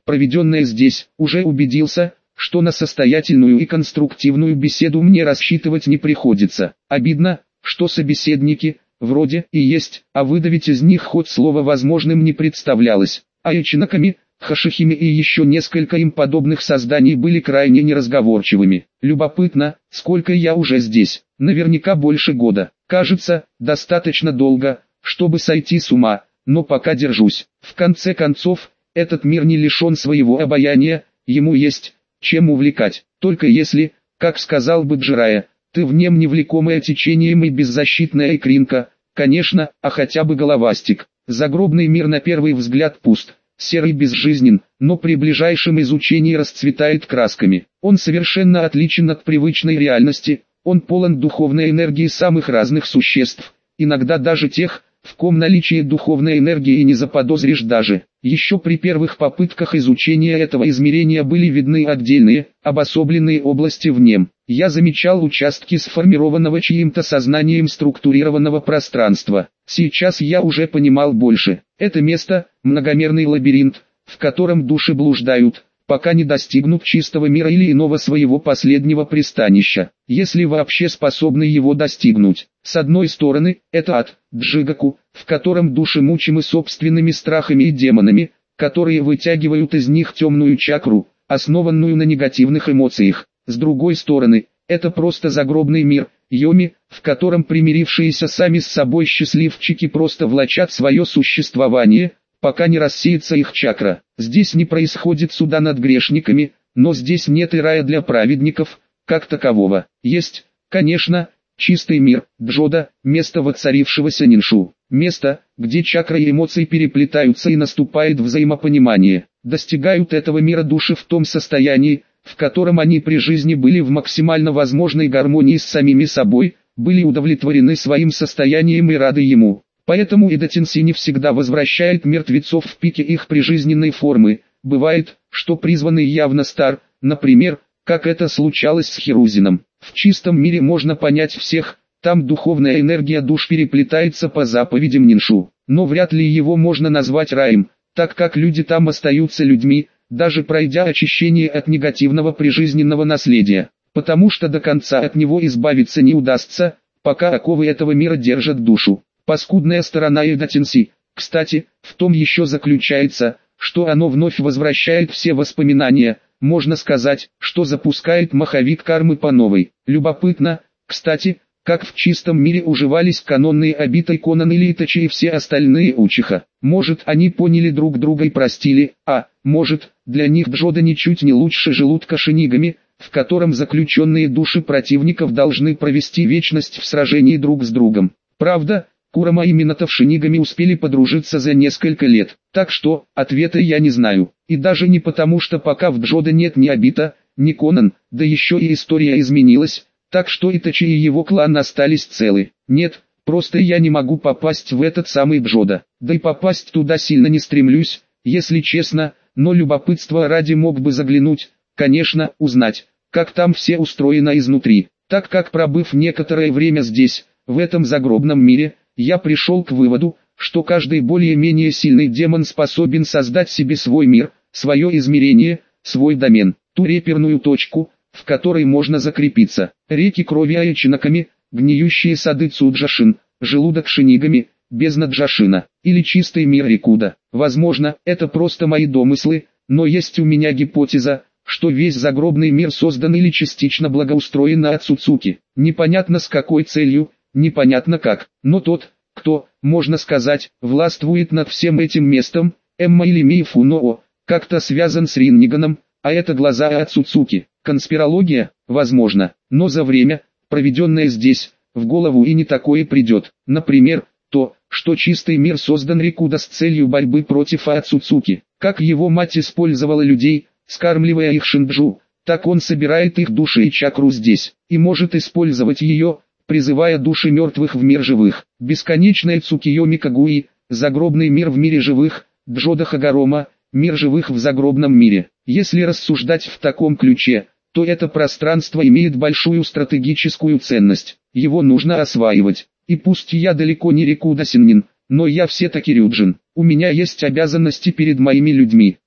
проведенное здесь, уже убедился, что на состоятельную и конструктивную беседу мне рассчитывать не приходится. Обидно, что собеседники, вроде и есть, а выдавить из них хоть слово возможным не представлялось. А Ичинаками, Хашихими и еще несколько им подобных созданий были крайне неразговорчивыми. Любопытно, сколько я уже здесь, наверняка больше года. Кажется, достаточно долго, чтобы сойти с ума, но пока держусь. В конце концов, этот мир не лишен своего обаяния, ему есть чем увлекать, только если, как сказал бы Джирая, ты в нем невлекомая течением и беззащитная икринка, конечно, а хотя бы головастик. Загробный мир на первый взгляд пуст, серый безжизнен, но при ближайшем изучении расцветает красками. Он совершенно отличен от привычной реальности, он полон духовной энергии самых разных существ, иногда даже тех, в ком наличие духовной энергии и не заподозришь даже. Еще при первых попытках изучения этого измерения были видны отдельные, обособленные области в нем. Я замечал участки сформированного чьим-то сознанием структурированного пространства. Сейчас я уже понимал больше. Это место – многомерный лабиринт, в котором души блуждают, пока не достигнут чистого мира или иного своего последнего пристанища, если вообще способны его достигнуть. С одной стороны, это ад, Джигаку, в котором души мучимы собственными страхами и демонами, которые вытягивают из них темную чакру, основанную на негативных эмоциях. С другой стороны, это просто загробный мир, Йоми, в котором примирившиеся сами с собой счастливчики просто влачат свое существование, пока не рассеется их чакра. Здесь не происходит суда над грешниками, но здесь нет и рая для праведников, как такового. Есть, конечно, чистый мир, Джода, место воцарившегося ниншу, место, где чакры и эмоции переплетаются и наступает взаимопонимание. Достигают этого мира души в том состоянии, в котором они при жизни были в максимально возможной гармонии с самими собой, были удовлетворены своим состоянием и рады ему. Поэтому Идатинси не всегда возвращает мертвецов в пике их прижизненной формы. Бывает, что призванный явно стар, например, как это случалось с Хирузином. В чистом мире можно понять всех, там духовная энергия душ переплетается по заповедям ниншу. Но вряд ли его можно назвать раем, так как люди там остаются людьми, даже пройдя очищение от негативного прижизненного наследия. Потому что до конца от него избавиться не удастся, пока оковы этого мира держат душу. Паскудная сторона Идатинси, кстати, в том еще заключается, что оно вновь возвращает все воспоминания, можно сказать, что запускает маховик кармы по новой. Любопытно, кстати, как в чистом мире уживались канонные Обитой Конан или Итачи и все остальные Учиха. Может, они поняли друг друга и простили, а, может, для них Джода ничуть не лучше желудка Шинигами, в котором заключенные души противников должны провести вечность в сражении друг с другом. Правда, Курама и Минато в Шинигами успели подружиться за несколько лет, так что, ответа я не знаю. И даже не потому, что пока в Джода нет ни Обита, ни Конан, да еще и история изменилась, так что Итачи и его клан остались целы. Нет, просто я не могу попасть в этот самый Джода, да и попасть туда сильно не стремлюсь, если честно, но любопытство ради мог бы заглянуть, конечно, узнать, как там все устроено изнутри, так как пробыв некоторое время здесь, в этом загробном мире, я пришел к выводу, что каждый более-менее сильный демон способен создать себе свой мир, свое измерение, свой домен, ту реперную точку, в которой можно закрепиться. Реки крови Айчинаками, гниющие сады Цуджашин, желудок Шинигами, бездна Джашина, или чистый мир Рикуда. Возможно, это просто мои домыслы, но есть у меня гипотеза, что весь загробный мир создан или частично благоустроен на Ацуцуки. Непонятно с какой целью, непонятно как, но тот, кто, можно сказать, властвует над всем этим местом, Эмма или Мифуноо, как-то связан с Ринниганом, а это глаза Ацуцуки. Конспирология, возможно, но за время, проведенное здесь, в голову и не такое придет. Например, то, что чистый мир создан Рикуда с целью борьбы против Ацуцуки. Как его мать использовала людей, скармливая их шинджу, так он собирает их души и чакру здесь, и может использовать ее, призывая души мертвых в мир живых. Бесконечная Цукиоми Кагуи, загробный мир в мире живых, Джода Хагарома, мир живых в загробном мире. Если рассуждать в таком ключе, то это пространство имеет большую стратегическую ценность, его нужно осваивать. И пусть я далеко не Рикуда Синнин, но я все-таки Рюджин. У меня есть обязанности перед моими людьми.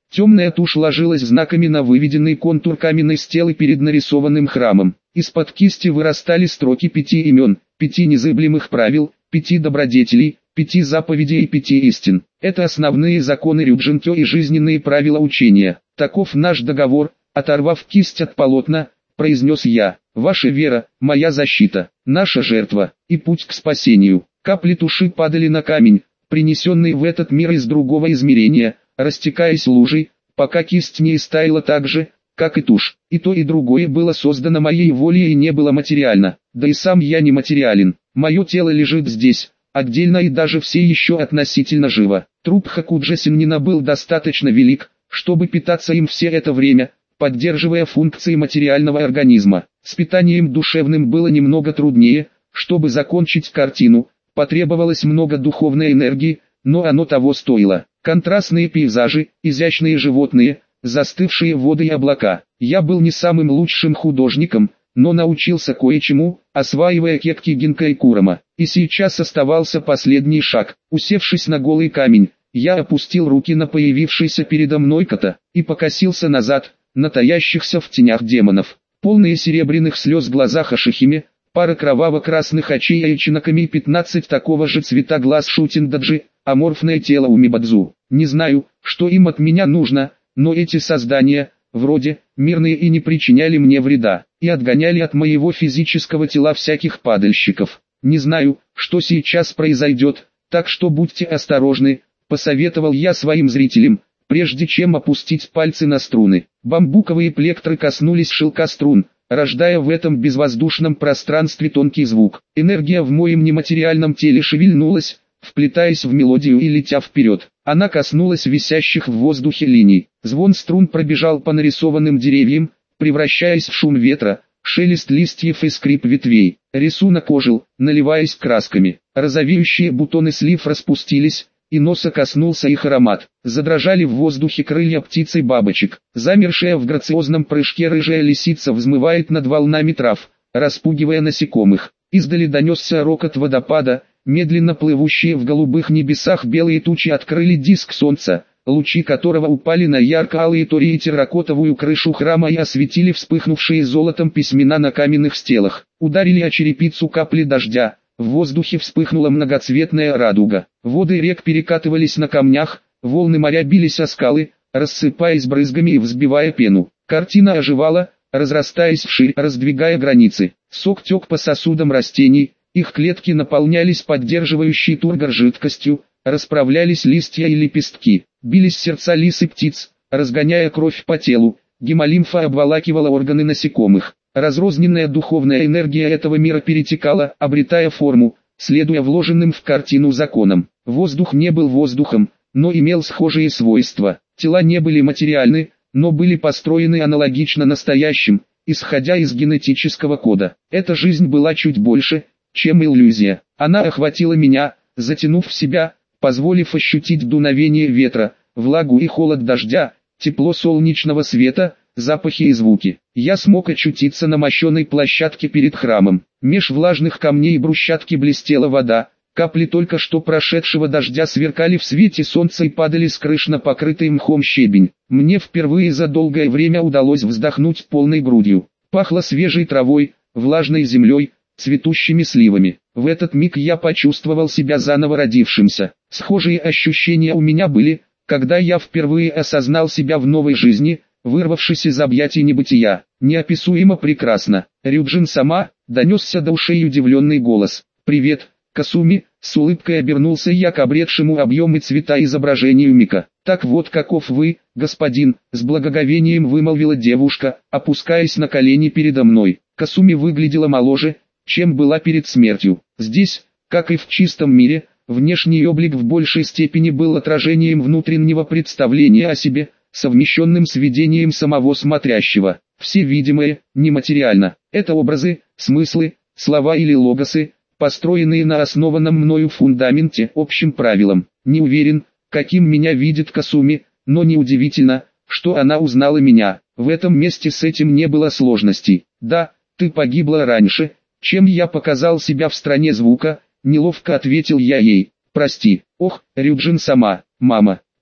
Темная тушь ложилась знаками на выведенный контур каменной стелы перед нарисованным храмом. Из-под кисти вырастали строки пяти имен, пяти незыблемых правил, пяти добродетелей, пяти заповедей и пяти истин. Это основные законы Рюджинкё и жизненные правила учения. Таков наш договор. Оторвав кисть от полотна, произнес я: «Ваша вера, моя защита, наша жертва и путь к спасению». Капли туши падали на камень, принесенный в этот мир из другого измерения, растекаясь лужей, пока кисть не истаяла так же, как и тушь. И то и другое было создано моей волей и не было материально, да и сам я не материален. Мое тело лежит здесь, отдельно и даже все еще относительно живо. Труп Хакуджесиннина был достаточно велик, чтобы питаться им все это время, поддерживая функции материального организма. С питанием душевным было немного труднее. Чтобы закончить картину, потребовалось много духовной энергии, но оно того стоило. Контрастные пейзажи, изящные животные, застывшие воды и облака. Я был не самым лучшим художником, но научился кое-чему, осваивая кекки Гинка и Курома. И сейчас оставался последний шаг. Усевшись на голый камень, я опустил руки на появившийся передо мной кота и покосился назад, на таящихся в тенях демонов. Полные серебряных слез глаза Хашихиме, пара кроваво-красных очей Айчинаками и пятнадцать такого же цвета глаз Шутиндаджи, аморфное тело Умибадзу. Не знаю, что им от меня нужно, но эти создания, вроде, мирные и не причиняли мне вреда, и отгоняли от моего физического тела всяких падальщиков. Не знаю, что сейчас произойдет, так что будьте осторожны, посоветовал я своим зрителям, прежде чем опустить пальцы на струны. Бамбуковые плектры коснулись шелка струн, рождая в этом безвоздушном пространстве тонкий звук. Энергия в моем нематериальном теле шевельнулась, вплетаясь в мелодию и летя вперед. Она коснулась висящих в воздухе линий. Звон струн пробежал по нарисованным деревьям, превращаясь в шум ветра, шелест листьев и скрип ветвей. Рисунок ожил, наливаясь красками. Розовеющие бутоны слив распустились, и носа коснулся их аромат. Задрожали в воздухе крылья птиц и бабочек. Замершая в грациозном прыжке рыжая лисица взмывает над волнами трав, распугивая насекомых. Издали донесся рокот водопада, медленно плывущие в голубых небесах белые тучи открыли диск солнца, лучи которого упали на ярко-алые тори и терракотовую крышу храма и осветили вспыхнувшие золотом письмена на каменных стелах. Ударили о черепицу капли дождя. В воздухе вспыхнула многоцветная радуга. Воды рек перекатывались на камнях, волны моря бились о скалы, рассыпаясь брызгами и взбивая пену. Картина оживала, разрастаясь вширь, раздвигая границы. Сок тек по сосудам растений, их клетки наполнялись поддерживающей тургор жидкостью, расправлялись листья и лепестки, бились сердца лис и птиц, разгоняя кровь по телу. Гемолимфа обволакивала органы насекомых. Разрозненная духовная энергия этого мира перетекала, обретая форму, следуя вложенным в картину законам. Воздух не был воздухом, но имел схожие свойства. Тела не были материальны, но были построены аналогично настоящим, исходя из генетического кода. Эта жизнь была чуть больше, чем иллюзия. Она охватила меня, затянув в себя, позволив ощутить дуновение ветра, влагу и холод дождя, тепло солнечного света, запахи и звуки. Я смог очутиться на мощеной площадке перед храмом. Меж влажных камней и брусчатки блестела вода, капли только что прошедшего дождя сверкали в свете солнца и падали с крыш на покрытый мхом щебень. Мне впервые за долгое время удалось вздохнуть полной грудью. Пахло свежей травой, влажной землей, цветущими сливами. В этот миг я почувствовал себя заново родившимся. Схожие ощущения у меня были, когда я впервые осознал себя в новой жизни, вырвавшись из объятий небытия. Неописуемо прекрасно. Рюджин-сама, донесся до ушей удивленный голос. «Привет, Касуми», с улыбкой обернулся я к обретшему объем и цвета изображению Мика. «Так вот каков вы, господин», с благоговением вымолвила девушка, опускаясь на колени передо мной. Касуми выглядела моложе, чем была перед смертью. Здесь, как и в чистом мире, внешний облик в большей степени был отражением внутреннего представления о себе, совмещенным с видением самого смотрящего. Все видимое, нематериально. Это образы, смыслы, слова или логосы, построенные на основанном мною фундаменте, общим правилам. Не уверен, каким меня видит Касуми, но неудивительно, что она узнала меня. В этом месте с этим не было сложностей. Да, ты погибла раньше, чем я показал себя в стране звука, неловко ответил я ей. Прости. Ох, Рюджин-сама, мама.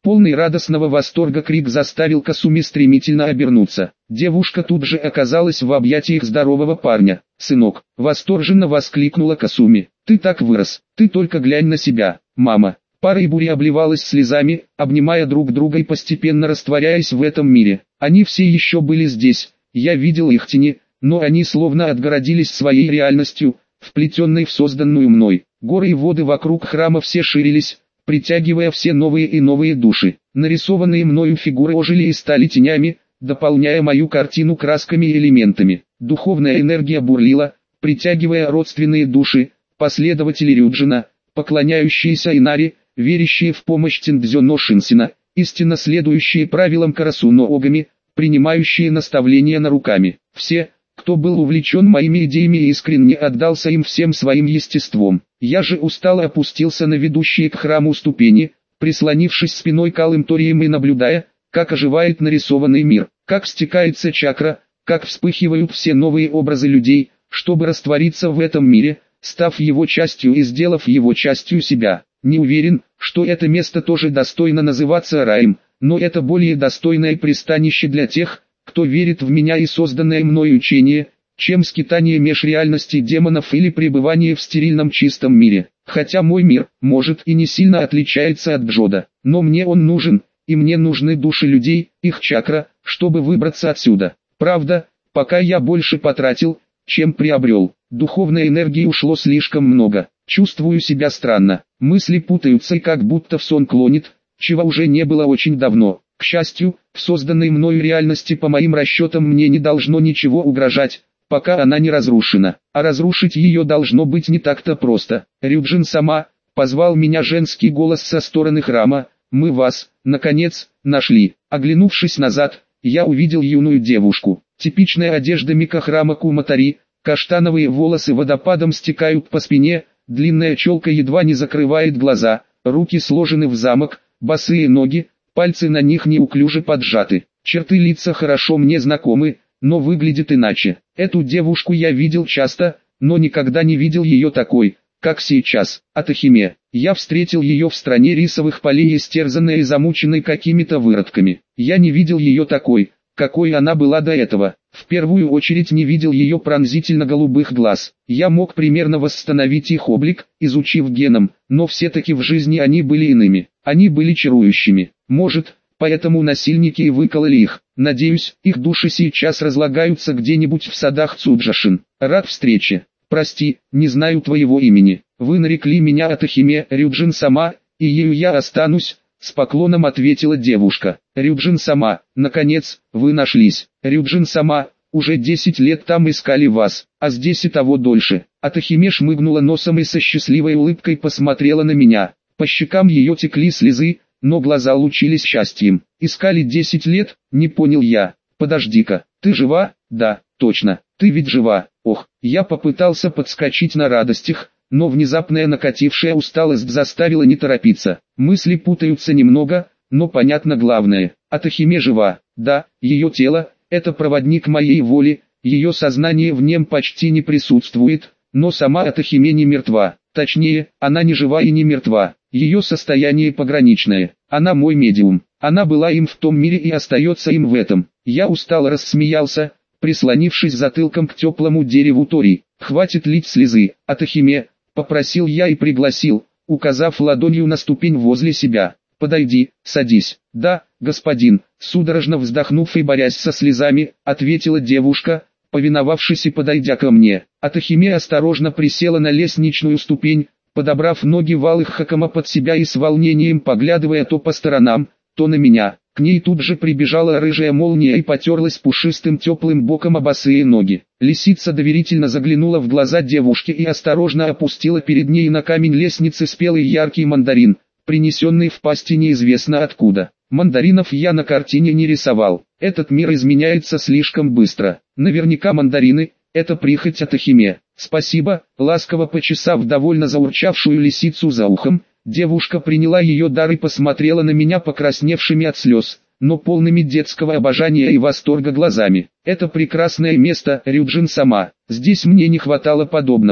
Полный радостного восторга крик заставил Касуми стремительно обернуться. Девушка тут же оказалась в объятиях здорового парня. «Сынок!» — восторженно воскликнула Касуми. «Ты так вырос, ты только глянь на себя, мама!» Пара и Бури обливалась слезами, обнимая друг друга и постепенно растворяясь в этом мире. Они все еще были здесь, я видел их тени, но они словно отгородились своей реальностью, вплетенной в созданную мной. Горы и воды вокруг храма все ширились, притягивая все новые и новые души. Нарисованные мною фигуры ожили и стали тенями, дополняя мою картину красками и элементами. Духовная энергия бурлила, притягивая родственные души, последователи Рюджина, поклоняющиеся Инари, верящие в помощь Тиндзё Шинсина, истинно следующие правилам Карасуно Огами, принимающие наставления на руками. Все, кто был увлечен моими идеями и искренне отдался им всем своим естеством. Я же устало опустился на ведущие к храму ступени, прислонившись спиной к алым ториям и наблюдая, как оживает нарисованный мир, как стекается чакра, как вспыхивают все новые образы людей, чтобы раствориться в этом мире, став его частью и сделав его частью себя. Не уверен, что это место тоже достойно называться раем, но это более достойное пристанище для тех, кто верит в меня и созданное мной учение, чем скитание меж реальностей демонов или пребывание в стерильном чистом мире. Хотя мой мир, может, и не сильно отличается от Джода, но мне он нужен, и мне нужны души людей, их чакра, чтобы выбраться отсюда. Правда, пока я больше потратил, чем приобрел. Духовной энергии ушло слишком много. Чувствую себя странно. Мысли путаются и как будто в сон клонит, чего уже не было очень давно. К счастью, в созданной мною реальности по моим расчетам мне не должно ничего угрожать, пока она не разрушена. А разрушить ее должно быть не так-то просто. Рюджин сама, позвал меня женский голос со стороны храма. Мы вас, наконец, нашли. Оглянувшись назад, я увидел юную девушку. Типичная одежда мика храма Куматари, каштановые волосы водопадом стекают по спине, длинная челка едва не закрывает глаза, руки сложены в замок, босые ноги, пальцы на них неуклюже поджаты. Черты лица хорошо мне знакомы, но выглядит иначе. Эту девушку я видел часто, но никогда не видел ее такой, как сейчас. Атахиме. Я встретил ее в стране рисовых полей, истерзанной и замученной какими-то выродками. Я не видел ее такой, какой она была до этого. В первую очередь не видел ее пронзительно-голубых глаз. Я мог примерно восстановить их облик, изучив геном, но все-таки в жизни они были иными. Они были чарующими. Может, поэтому насильники и выкололи их. Надеюсь, их души сейчас разлагаются где-нибудь в садах Цуджашин. Рад встрече. Прости, не знаю твоего имени. Вы нарекли меня Атахиме Рюджин сама, и ею я останусь. С поклоном ответила девушка. Рюджин сама, наконец, вы нашлись. Рюджин сама, уже десять лет там искали вас, а здесь и того дольше. Атахиме шмыгнула носом и со счастливой улыбкой посмотрела на меня. По щекам ее текли слезы, но глаза лучились счастьем. Искали десять лет, не понял я. Подожди-ка, ты жива? Да, точно, ты ведь жива. Ох, я попытался подскочить на радостях, но внезапная накатившая усталость заставила не торопиться. Мысли путаются немного, но понятно главное. Атахиме жива. Да, ее тело – это проводник моей воли, ее сознание в нем почти не присутствует, но сама Атахиме не мертва. Точнее, она не жива и не мертва. Ее состояние пограничное. Она мой медиум. Она была им в том мире и остается им в этом. Я устало рассмеялся, прислонившись затылком к теплому дереву тори. «Хватит лить слезы, Атахиме», — попросил я и пригласил, указав ладонью на ступень возле себя. «Подойди, садись». «Да, господин», — судорожно вздохнув и борясь со слезами, ответила девушка, повиновавшись и подойдя ко мне. Атахиме осторожно присела на лестничную ступень, подобрав ноги в алых хакама под себя и с волнением поглядывая то по сторонам, то на меня. К ней тут же прибежала рыжая молния и потерлась пушистым теплым боком о босые ноги. Лисица доверительно заглянула в глаза девушки и осторожно опустила перед ней на камень лестницы спелый яркий мандарин, принесенный в пасти неизвестно откуда. Мандаринов я на картине не рисовал. Этот мир изменяется слишком быстро. Наверняка мандарины – это прихоть Атахиме. Спасибо, ласково почесав довольно заурчавшую лисицу за ухом, девушка приняла ее дар и посмотрела на меня покрасневшими от слез, но полными детского обожания и восторга глазами. Это прекрасное место, Рюджин сама. Здесь мне не хватало подобного.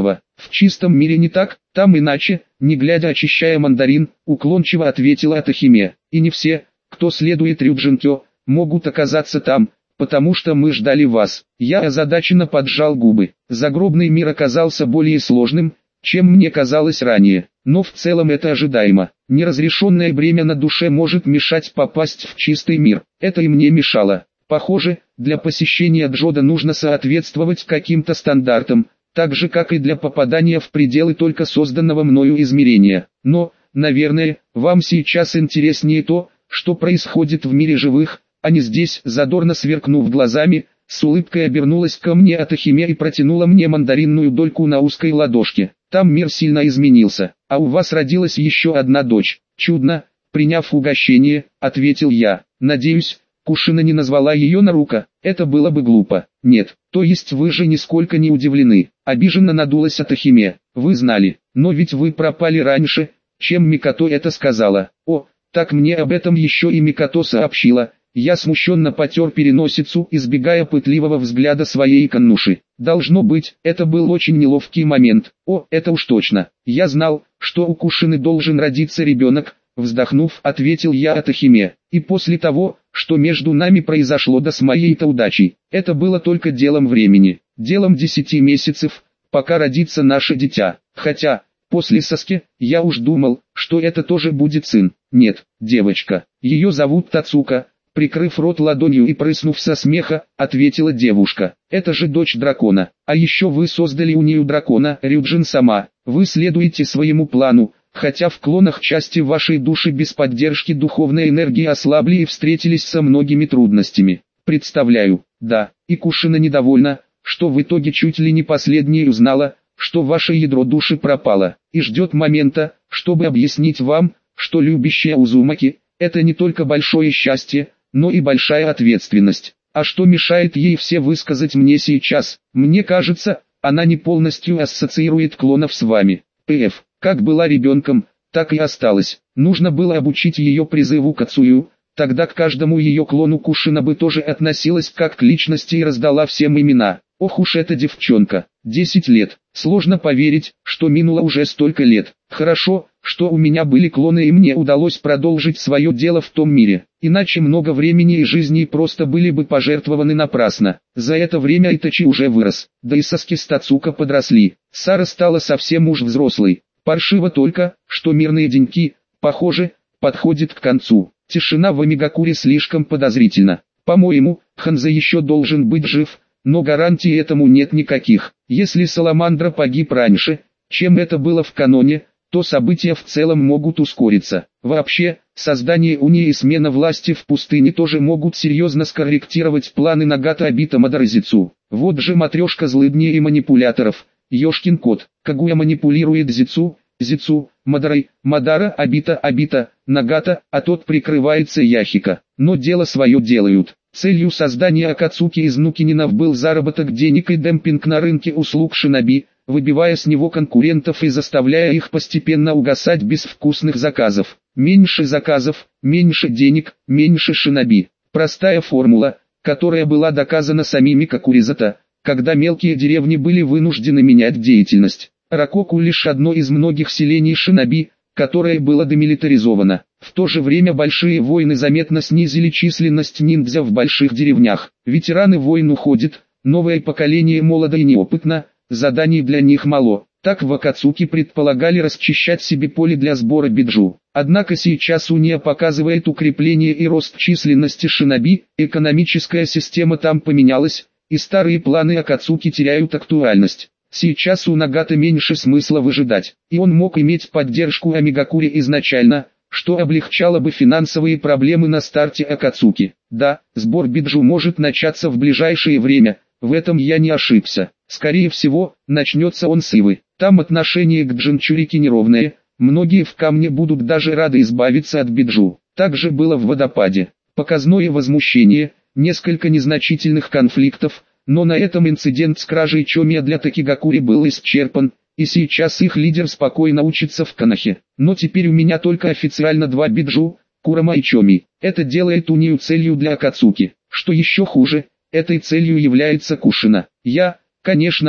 В чистом мире не так, там иначе, не глядя очищая мандарин, уклончиво ответила Атахиме. И не все, кто следует Рюджинтё, могут оказаться там, потому что мы ждали вас. Я озадаченно поджал губы. Загробный мир оказался более сложным, чем мне казалось ранее, но в целом это ожидаемо. Неразрешенное бремя на душе может мешать попасть в чистый мир. Это и мне мешало. Похоже, для посещения Джода нужно соответствовать каким-то стандартам, так же как и для попадания в пределы только созданного мною измерения. Но, наверное, вам сейчас интереснее то, что происходит в мире живых, а не здесь. Задорно сверкнув глазами, с улыбкой обернулась ко мне Атахиме и протянула мне мандаринную дольку на узкой ладошке. Там мир сильно изменился, а у вас родилась еще одна дочь. Чудно, приняв угощение, ответил я. Надеюсь, Кушина не назвала ее Нарука, это было бы глупо. Нет, то есть вы же нисколько не удивлены. Обиженно надулась Атахиме. Вы знали, но ведь вы пропали раньше, чем Микото это сказала. О, так мне об этом еще и Микото сообщила. Я смущенно потер переносицу, избегая пытливого взгляда своей Каннуши. Должно быть, это был очень неловкий момент. О, это уж точно. Я знал, что у Кушины должен родиться ребенок, вздохнув, ответил я Атахиме. И после того, что между нами произошло да с моей-то удачей, это было только делом времени. Делом десяти месяцев, пока родится наше дитя. Хотя, после Саски, я уж думал, что это тоже будет сын. Нет, девочка. Ее зовут Тацука. Прикрыв рот ладонью и прыснув со смеха, ответила девушка. Это же дочь дракона. А еще вы создали у нее дракона, Рюджин сама. Вы следуете своему плану, хотя в клонах части вашей души без поддержки духовной энергии ослабли и встретились со многими трудностями. Представляю, да, и Кушина недовольна, что в итоге чуть ли не последней узнала, что ваше ядро души пропало, и ждет момента, чтобы объяснить вам, что любящая Узумаки – это не только большое счастье, но и большая ответственность. А что мешает ей все высказать мне сейчас? Мне кажется, она не полностью ассоциирует клонов с вами. П.Ф. Как была ребенком, так и осталась. Нужно было обучить ее призыву Кацую, тогда к каждому ее клону Кушина бы тоже относилась как к личности и раздала всем имена. Ох уж эта девчонка. Десять лет. Сложно поверить, что минуло уже столько лет. Хорошо, что у меня были клоны и мне удалось продолжить свое дело в том мире. Иначе много времени и жизни просто были бы пожертвованы напрасно. За это время Итачи уже вырос. Да и Саски с Тацука подросли. Сара стала совсем уж взрослой. Паршиво только, что мирные деньки, похоже, подходят к концу. Тишина в Амигакуре слишком подозрительна. По-моему, Ханза еще должен быть жив, но гарантий этому нет никаких. Если Саламандра погиб раньше, чем это было в каноне, то события в целом могут ускориться. Вообще, создание унии и смена власти в пустыне тоже могут серьезно скорректировать планы Нагата Обита Мадарызицу. Вот же матрешка злыдней и манипуляторов. Ёшкин кот. Кагуя манипулирует Зицу, Зицу, Мадарой, Мадара, Обита, Обита, Нагата, а тот прикрывается Яхика. Но дело свое делают. Целью создания Акацуки из Нукининов был заработок денег и демпинг на рынке услуг шиноби, выбивая с него конкурентов и заставляя их постепенно угасать без вкусных заказов. Меньше заказов, меньше денег, меньше шиноби. Простая формула, которая была доказана самими Кокуризата, когда мелкие деревни были вынуждены менять деятельность. Рококу лишь одно из многих селений шиноби, которое было демилитаризовано. В то же время большие войны заметно снизили численность ниндзя в больших деревнях. Ветераны войн уходят, новое поколение молодо и неопытно, заданий для них мало. Так в Акацуки предполагали расчищать себе поле для сбора биджу. Однако сейчас уния показывает укрепление и рост численности шиноби, экономическая система там поменялась, и старые планы Акацуки теряют актуальность. Сейчас у Нагата меньше смысла выжидать, и он мог иметь поддержку Амигакури изначально, что облегчало бы финансовые проблемы на старте Акацуки. Да, сбор биджу может начаться в ближайшее время, в этом я не ошибся. Скорее всего, начнется он с Ивы. Там отношение к Джинчурике неровное, многие в камне будут даже рады избавиться от биджу. Так же было в водопаде. Показное возмущение, несколько незначительных конфликтов, но на этом инцидент с кражей Чомия для Такигакури был исчерпан, и сейчас их лидер спокойно учится в Канахе. Но теперь у меня только официально два биджу, Курама и Чоми. Это делает унию целью для Акацуки. Что еще хуже, этой целью является Кушина. Я, конечно,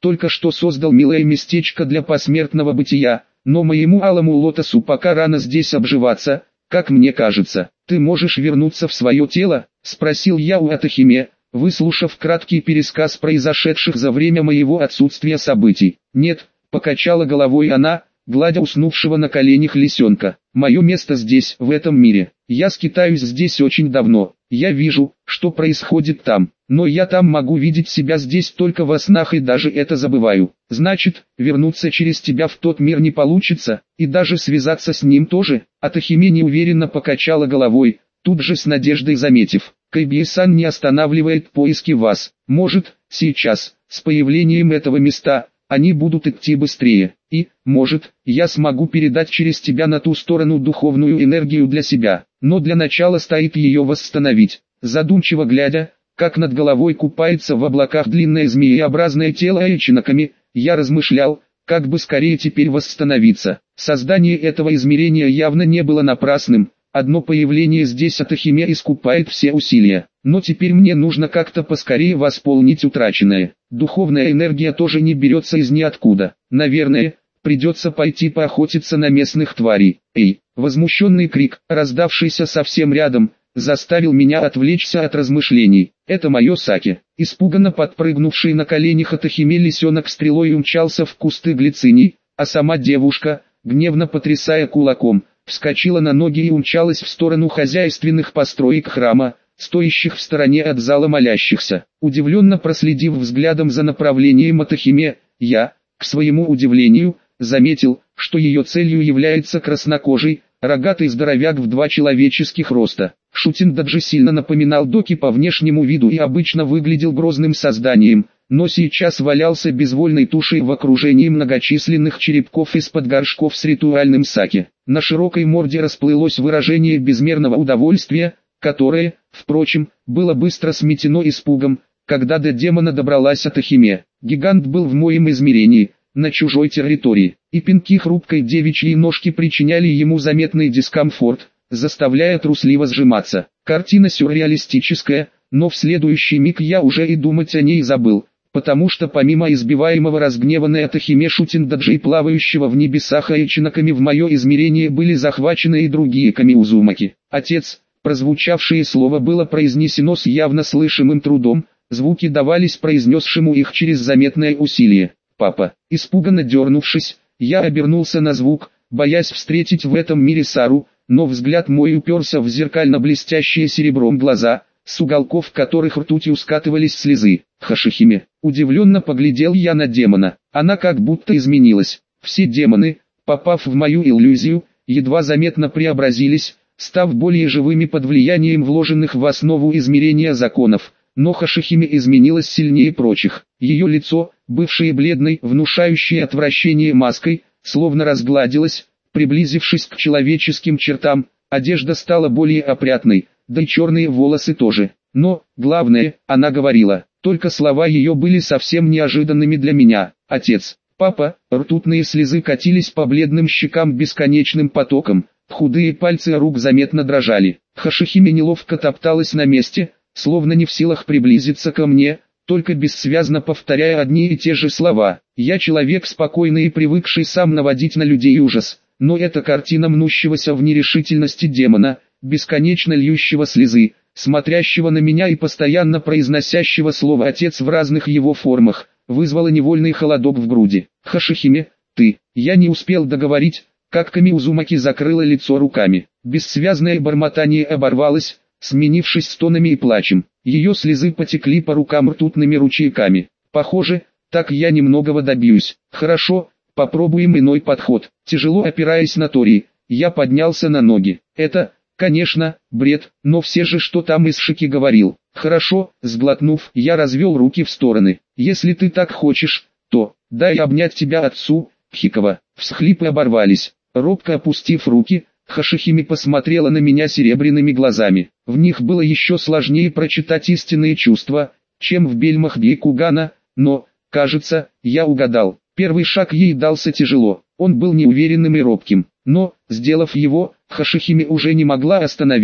только что создал милое местечко для посмертного бытия, но моему алому лотосу пока рано здесь обживаться, как мне кажется. Ты можешь вернуться в свое тело?» — спросил я у Атахиме, выслушав краткий пересказ произошедших за время моего отсутствия событий. «Нет», — покачала головой она, гладя уснувшего на коленях лисенка. «Мое место здесь, в этом мире. Я скитаюсь здесь очень давно. Я вижу, что происходит там, но я там могу видеть себя здесь только во снах и даже это забываю. Значит, вернуться через тебя в тот мир не получится, и даже связаться с ним тоже?» Атахиме неуверенно покачала головой, тут же с надеждой заметив: «Кайбии-сан не останавливает поиски вас. Может, сейчас, с появлением этого места, они будут идти быстрее, и, может, я смогу передать через тебя на ту сторону духовную энергию для себя, но для начала стоит ее восстановить». Задумчиво глядя, как над головой купается в облаках длинное змееобразное тело Айчинаками, я размышлял, как бы скорее теперь восстановиться. Создание этого измерения явно не было напрасным, одно появление здесь Атахиме искупает все усилия. Но теперь мне нужно как-то поскорее восполнить утраченное. Духовная энергия тоже не берется из ниоткуда. Наверное, придется пойти поохотиться на местных тварей. «Эй!» Возмущенный крик, раздавшийся совсем рядом, заставил меня отвлечься от размышлений. Это мое Саки. Испуганно подпрыгнувший на коленях Атахиме лисенок стрелой умчался в кусты глициний, а сама девушка, гневно потрясая кулаком, вскочила на ноги и умчалась в сторону хозяйственных построек храма, стоящих в стороне от зала молящихся. Удивленно проследив взглядом за направлением Атахиме, я, к своему удивлению, заметил, что ее целью является краснокожий, рогатый здоровяк в два человеческих роста. Шутиндаджи сильно напоминал Доки по внешнему виду и обычно выглядел грозным созданием, но сейчас валялся безвольной тушей в окружении многочисленных черепков из-под горшков с ритуальным саке. На широкой морде расплылось выражение безмерного удовольствия, которое, впрочем, было быстро сметено испугом, когда до демона добралась Атахиме. Гигант был в моем измерении, на чужой территории, и пинки хрупкой девичьей ножки причиняли ему заметный дискомфорт, заставляя трусливо сжиматься. Картина сюрреалистическая, но в следующий миг я уже и думать о ней забыл, потому что помимо избиваемого разгневанной Атахиме Шутиндаджи и плавающего в небесах Айчинаками в мое измерение были захвачены и другие Камиузумаки. «Отец», прозвучавшее слово было произнесено с явно слышимым трудом, звуки давались произнесшему их через заметное усилие. «Папа». Испуганно дернувшись, я обернулся на звук, боясь встретить в этом мире Сару, но взгляд мой уперся в зеркально-блестящие серебром глаза, с уголков которых ртутью скатывались слезы. «Хашихиме». Удивленно поглядел я на демона. Она как будто изменилась. Все демоны, попав в мою иллюзию, едва заметно преобразились, став более живыми под влиянием вложенных в основу измерения законов. Но Хашихиме изменилась сильнее прочих. Ее лицо, бывшее бледной, внушающей отвращение маской, словно разгладилось, приблизившись к человеческим чертам, одежда стала более опрятной, да и черные волосы тоже. Но, главное, она говорила, только слова ее были совсем неожиданными для меня. «Отец, папа», ртутные слезы катились по бледным щекам бесконечным потоком, худые пальцы рук заметно дрожали. Хашихиме неловко топталась на месте, словно не в силах приблизиться ко мне, только бессвязно повторяя одни и те же слова. Я человек спокойный и привыкший сам наводить на людей ужас, но эта картина мнущегося в нерешительности демона, бесконечно льющего слезы, смотрящего на меня и постоянно произносящего слово «отец» в разных его формах, вызвала невольный холодок в груди. «Хашихиме, ты...» Я не успел договорить, как Камиузумаки закрыла лицо руками. Бессвязное бормотание оборвалось, сменившись стонами и плачем. Ее слезы потекли по рукам ртутными ручейками. «Похоже, так я немногого добьюсь. Хорошо, попробуем иной подход». Тяжело опираясь на Тори, я поднялся на ноги. Это, конечно, бред, но все же что там из Шики говорил. «Хорошо», сглотнув, я развел руки в стороны. «Если ты так хочешь, то, дай обнять тебя отцу, Хикова». Всхлипы оборвались. Робко опустив руки, Хашихиме посмотрела на меня серебряными глазами. В них было еще сложнее прочитать истинные чувства, чем в бельмах Бейкугана, но, кажется, я угадал. Первый шаг ей дался тяжело, он был неуверенным и робким, но, сделав его, Хашихиме уже не могла остановиться,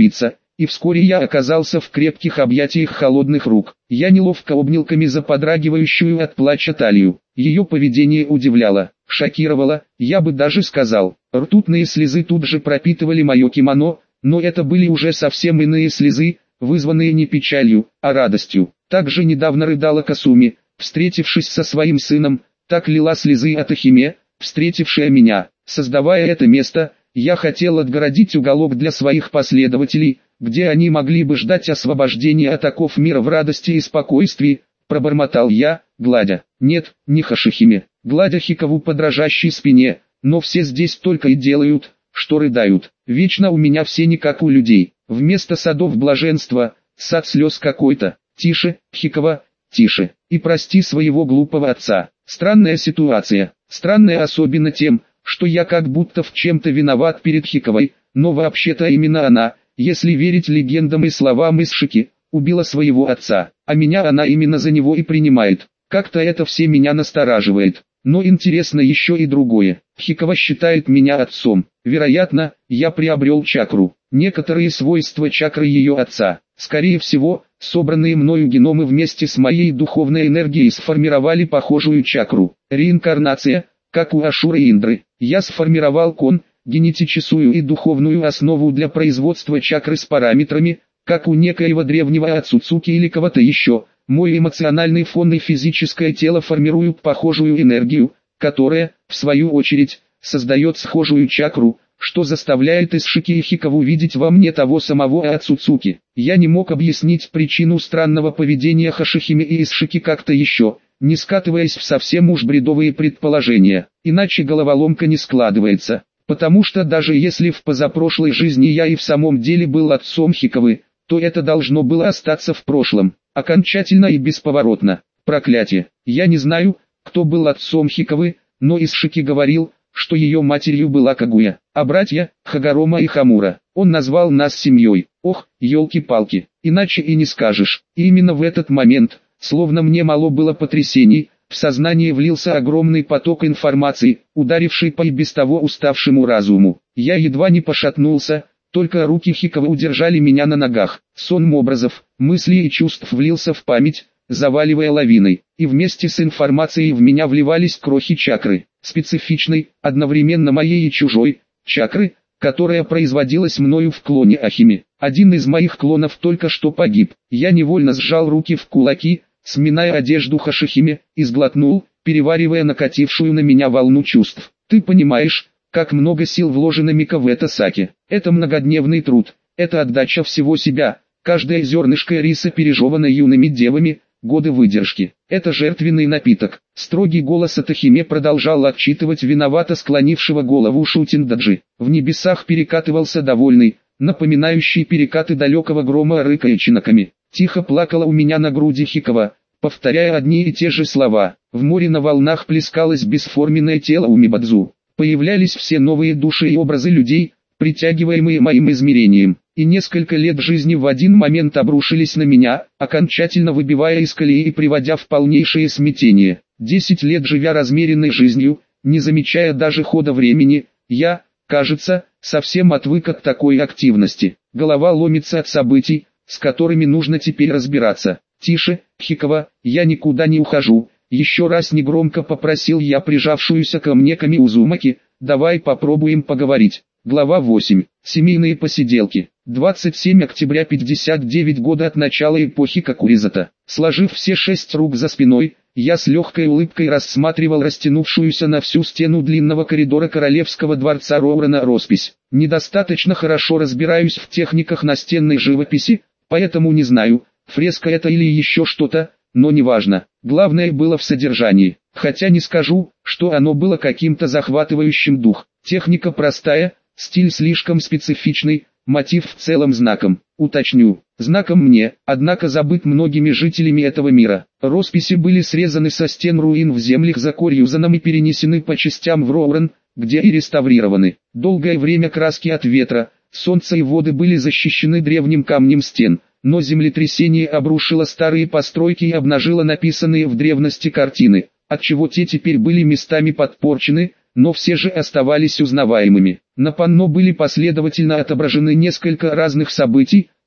и вскоре я оказался в крепких объятиях холодных рук. Я неловко обнял Камиза подрагивающую от плача талию. Ее поведение удивляло, шокировало, я бы даже сказал. Ртутные слезы тут же пропитывали мое кимоно, но это были уже совсем иные слезы, вызванные не печалью, а радостью. Так же недавно рыдала Касуми, встретившись со своим сыном, так лила слезы Атахиме, встретившая меня. Создавая это место, я хотел отгородить уголок для своих последователей, где они могли бы ждать освобождения от оков мира в радости и спокойствии, пробормотал я, гладя. Нет, не Хашихиме, гладя Хикаву по дрожащей спине, но все здесь только и делают, что рыдают. Вечно у меня все не как у людей. Вместо садов блаженства, сад слез какой-то. Тише, Хикава, тише. И прости своего глупого отца. Странная ситуация. Странная особенно тем, что я как будто в чем-то виноват перед Хикавой, но вообще-то именно она, если верить легендам и словам из Шики, убила своего отца, а меня она именно за него и принимает. Как-то это все меня настораживает. Но интересно еще и другое. Хикава считает меня отцом. Вероятно, я приобрел чакру. Некоторые свойства чакры ее отца, скорее всего, собранные мною геномы вместе с моей духовной энергией сформировали похожую чакру. Реинкарнация, как у Ашуры и Индры. Я сформировал кон, генетическую и духовную основу для производства чакры с параметрами, как у некоего древнего Ацуцуки или кого-то еще. Мой эмоциональный фон и физическое тело формируют похожую энергию, которая, в свою очередь, создает схожую чакру, что заставляет Исшики и Хикаву видеть во мне того самого Ацуцуки. Я не мог объяснить причину странного поведения Хашихиме и Исшики как-то еще, не скатываясь в совсем уж бредовые предположения, иначе головоломка не складывается, потому что даже если в позапрошлой жизни я и в самом деле был отцом Хикавы, то это должно было остаться в прошлом, окончательно и бесповоротно. Проклятие. Я не знаю, кто был отцом Хикавы, но Исшики говорил, что ее матерью была Кагуя, а братья – Хагарома и Хамура. Он назвал нас семьей. Ох, елки-палки, иначе и не скажешь. И именно в этот момент, словно мне мало было потрясений, в сознание влился огромный поток информации, ударивший по и без того уставшему разуму. Я едва не пошатнулся, только руки Хикавы удержали меня на ногах. Сон образов, мыслей и чувств влился в память, заваливая лавиной, и вместе с информацией в меня вливались крохи чакры, специфичной, одновременно моей и чужой, чакры, которая производилась мною в клоне Ахими. Один из моих клонов только что погиб. Я невольно сжал руки в кулаки, сминая одежду Хашихиме, и сглотнул, переваривая накатившую на меня волну чувств. Ты понимаешь, как много сил вложено Мика в это саке. Это многодневный труд, это отдача всего себя, каждое зернышко риса пережевано юными девами, годы выдержки. Это жертвенный напиток. Строгий голос Атахиме продолжал отчитывать виновато склонившего голову Шутиндаджи. В небесах перекатывался довольный, напоминающий перекаты далекого грома рыка и чинаками. Тихо плакала у меня на груди Хикава, повторяя одни и те же слова. В море на волнах плескалось бесформенное тело Умибадзу. Появлялись все новые души и образы людей, притягиваемые моим измерением. И несколько лет жизни в один момент обрушились на меня, окончательно выбивая из колеи и приводя в полнейшее смятение. Десять лет живя размеренной жизнью, не замечая даже хода времени, я, кажется, совсем отвык от такой активности. Голова ломится от событий, с которыми нужно теперь разбираться. Тише, Хикава, я никуда не ухожу. Еще раз негромко попросил я прижавшуюся ко мне Ками Узумаки, давай попробуем поговорить. Глава восемь. Семейные посиделки. двадцать семь октября пятьдесят девять года от начала эпохи Какуризата. Сложив все шесть рук за спиной, я с легкой улыбкой рассматривал растянувшуюся на всю стену длинного коридора королевского дворца Роурена роспись. Недостаточно хорошо разбираюсь в техниках настенной живописи, поэтому не знаю, фреска это или еще что-то, но неважно. Главное было в содержании, хотя не скажу, что оно было каким-то захватывающим дух. Техника простая, стиль слишком специфичный, мотив в целом знаком. Уточню, знаком мне, однако забыт многими жителями этого мира. Росписи были срезаны со стен руин в землях за Корьюзаном и перенесены по частям в Роурен, где и реставрированы. Долгое время краски от ветра, солнца и воды были защищены древним камнем стен. Но землетрясение обрушило старые постройки и обнажило написанные в древности картины, отчего те теперь были местами подпорчены, но все же оставались узнаваемыми. На панно были последовательно отображены несколько разных событий,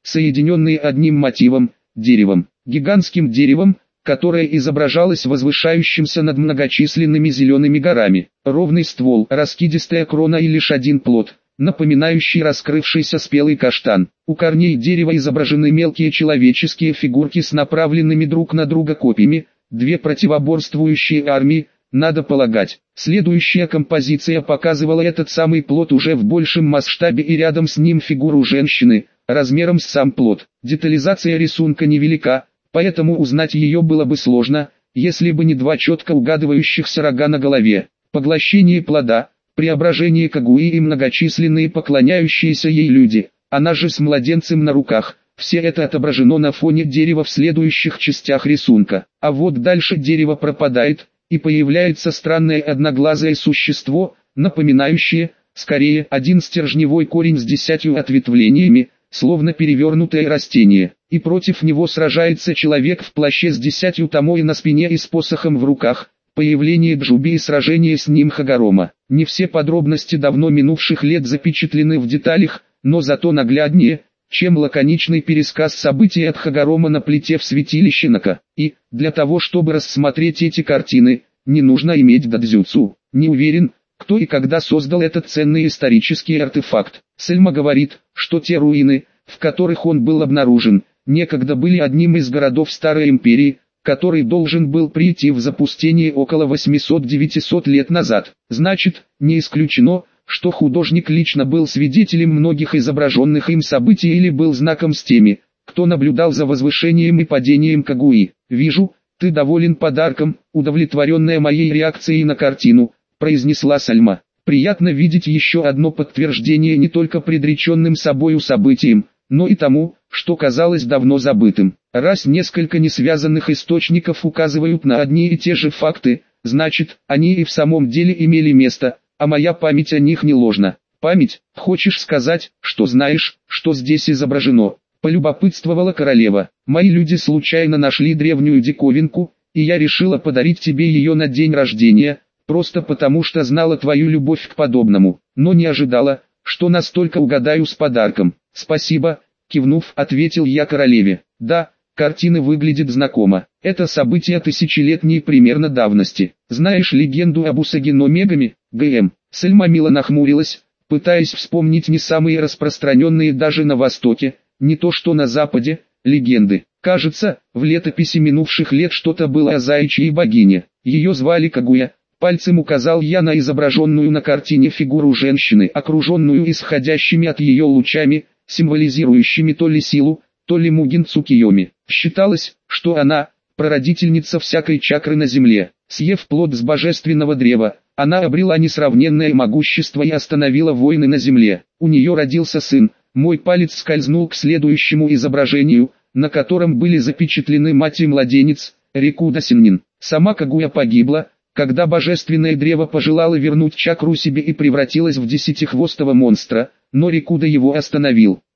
соединенные одним мотивом – деревом. Гигантским деревом, которое изображалось возвышающимся над многочисленными зелеными горами. Ровный ствол, раскидистая крона и лишь один плод, напоминающий раскрывшийся спелый каштан. У корней дерева изображены мелкие человеческие фигурки с направленными друг на друга копьями, две противоборствующие армии, надо полагать. Следующая композиция показывала этот самый плод уже в большем масштабе и рядом с ним фигуру женщины, размером с сам плод. Детализация рисунка невелика, поэтому узнать ее было бы сложно, если бы не два четко угадывающихся рога на голове. Поглощение плода, преображение Кагуи и многочисленные поклоняющиеся ей люди, она же с младенцем на руках. Все это отображено на фоне дерева в следующих частях рисунка. А вот дальше дерево пропадает, и появляется странное одноглазое существо, напоминающее, скорее, один стержневой корень с десятью ответвлениями, словно перевернутое растение. И против него сражается человек в плаще с десятью томой на спине и с посохом в руках. Появление Джуби и сражение с ним Хагорома. Не все подробности давно минувших лет запечатлены в деталях, но зато нагляднее, чем лаконичный пересказ событий от Хагорома на плите в святилище Нака. И, для того чтобы рассмотреть эти картины, не нужно иметь дадзюцу. Не уверен, кто и когда создал этот ценный исторический артефакт. Сельма говорит, что те руины, в которых он был обнаружен, некогда были одним из городов Старой Империи, который должен был прийти в запустение около восьмисот-девятисот лет назад. Значит, не исключено, что художник лично был свидетелем многих изображенных им событий или был знаком с теми, кто наблюдал за возвышением и падением Кагуи. «Вижу, ты доволен подарком», удовлетворенная моей реакцией на картину, произнесла Сальма. «Приятно видеть еще одно подтверждение не только предреченным собою событиям, но и тому, что казалось давно забытым. Раз несколько несвязанных источников указывают на одни и те же факты, значит, они и в самом деле имели место, а моя память о них не ложна». «Память? Хочешь сказать, что знаешь, что здесь изображено?» — полюбопытствовала королева. «Мои люди случайно нашли древнюю диковинку, и я решила подарить тебе ее на день рождения, просто потому что знала твою любовь к подобному, но не ожидала, что настолько угадаю с подарком». «Спасибо», — кивнув, ответил я королеве. «Да, картина выглядит знакомо. Это событие тысячелетней примерно давности. Знаешь легенду об Усагино Мегами, ГМ?» Сельма мило нахмурилась, пытаясь вспомнить не самые распространенные даже на Востоке, не то что на Западе, легенды. Кажется, в летописи минувших лет что-то было о заячьей богине. Ее звали Кагуя. Пальцем указал я на изображенную на картине фигуру женщины, окруженную исходящими от ее лучами, символизирующими то ли силу, то ли Мугин Цукиоми. Считалось, что она – прародительница всякой чакры на земле. Съев плод с божественного древа, она обрела несравненное могущество и остановила войны на земле. У нее родился сын. Мой палец скользнул к следующему изображению, на котором были запечатлены мать и младенец, Рикуда Синнин. Сама Кагуя погибла, когда божественное древо пожелало вернуть чакру себе и превратилось в десятихвостого монстра, но Рикуда его остановил.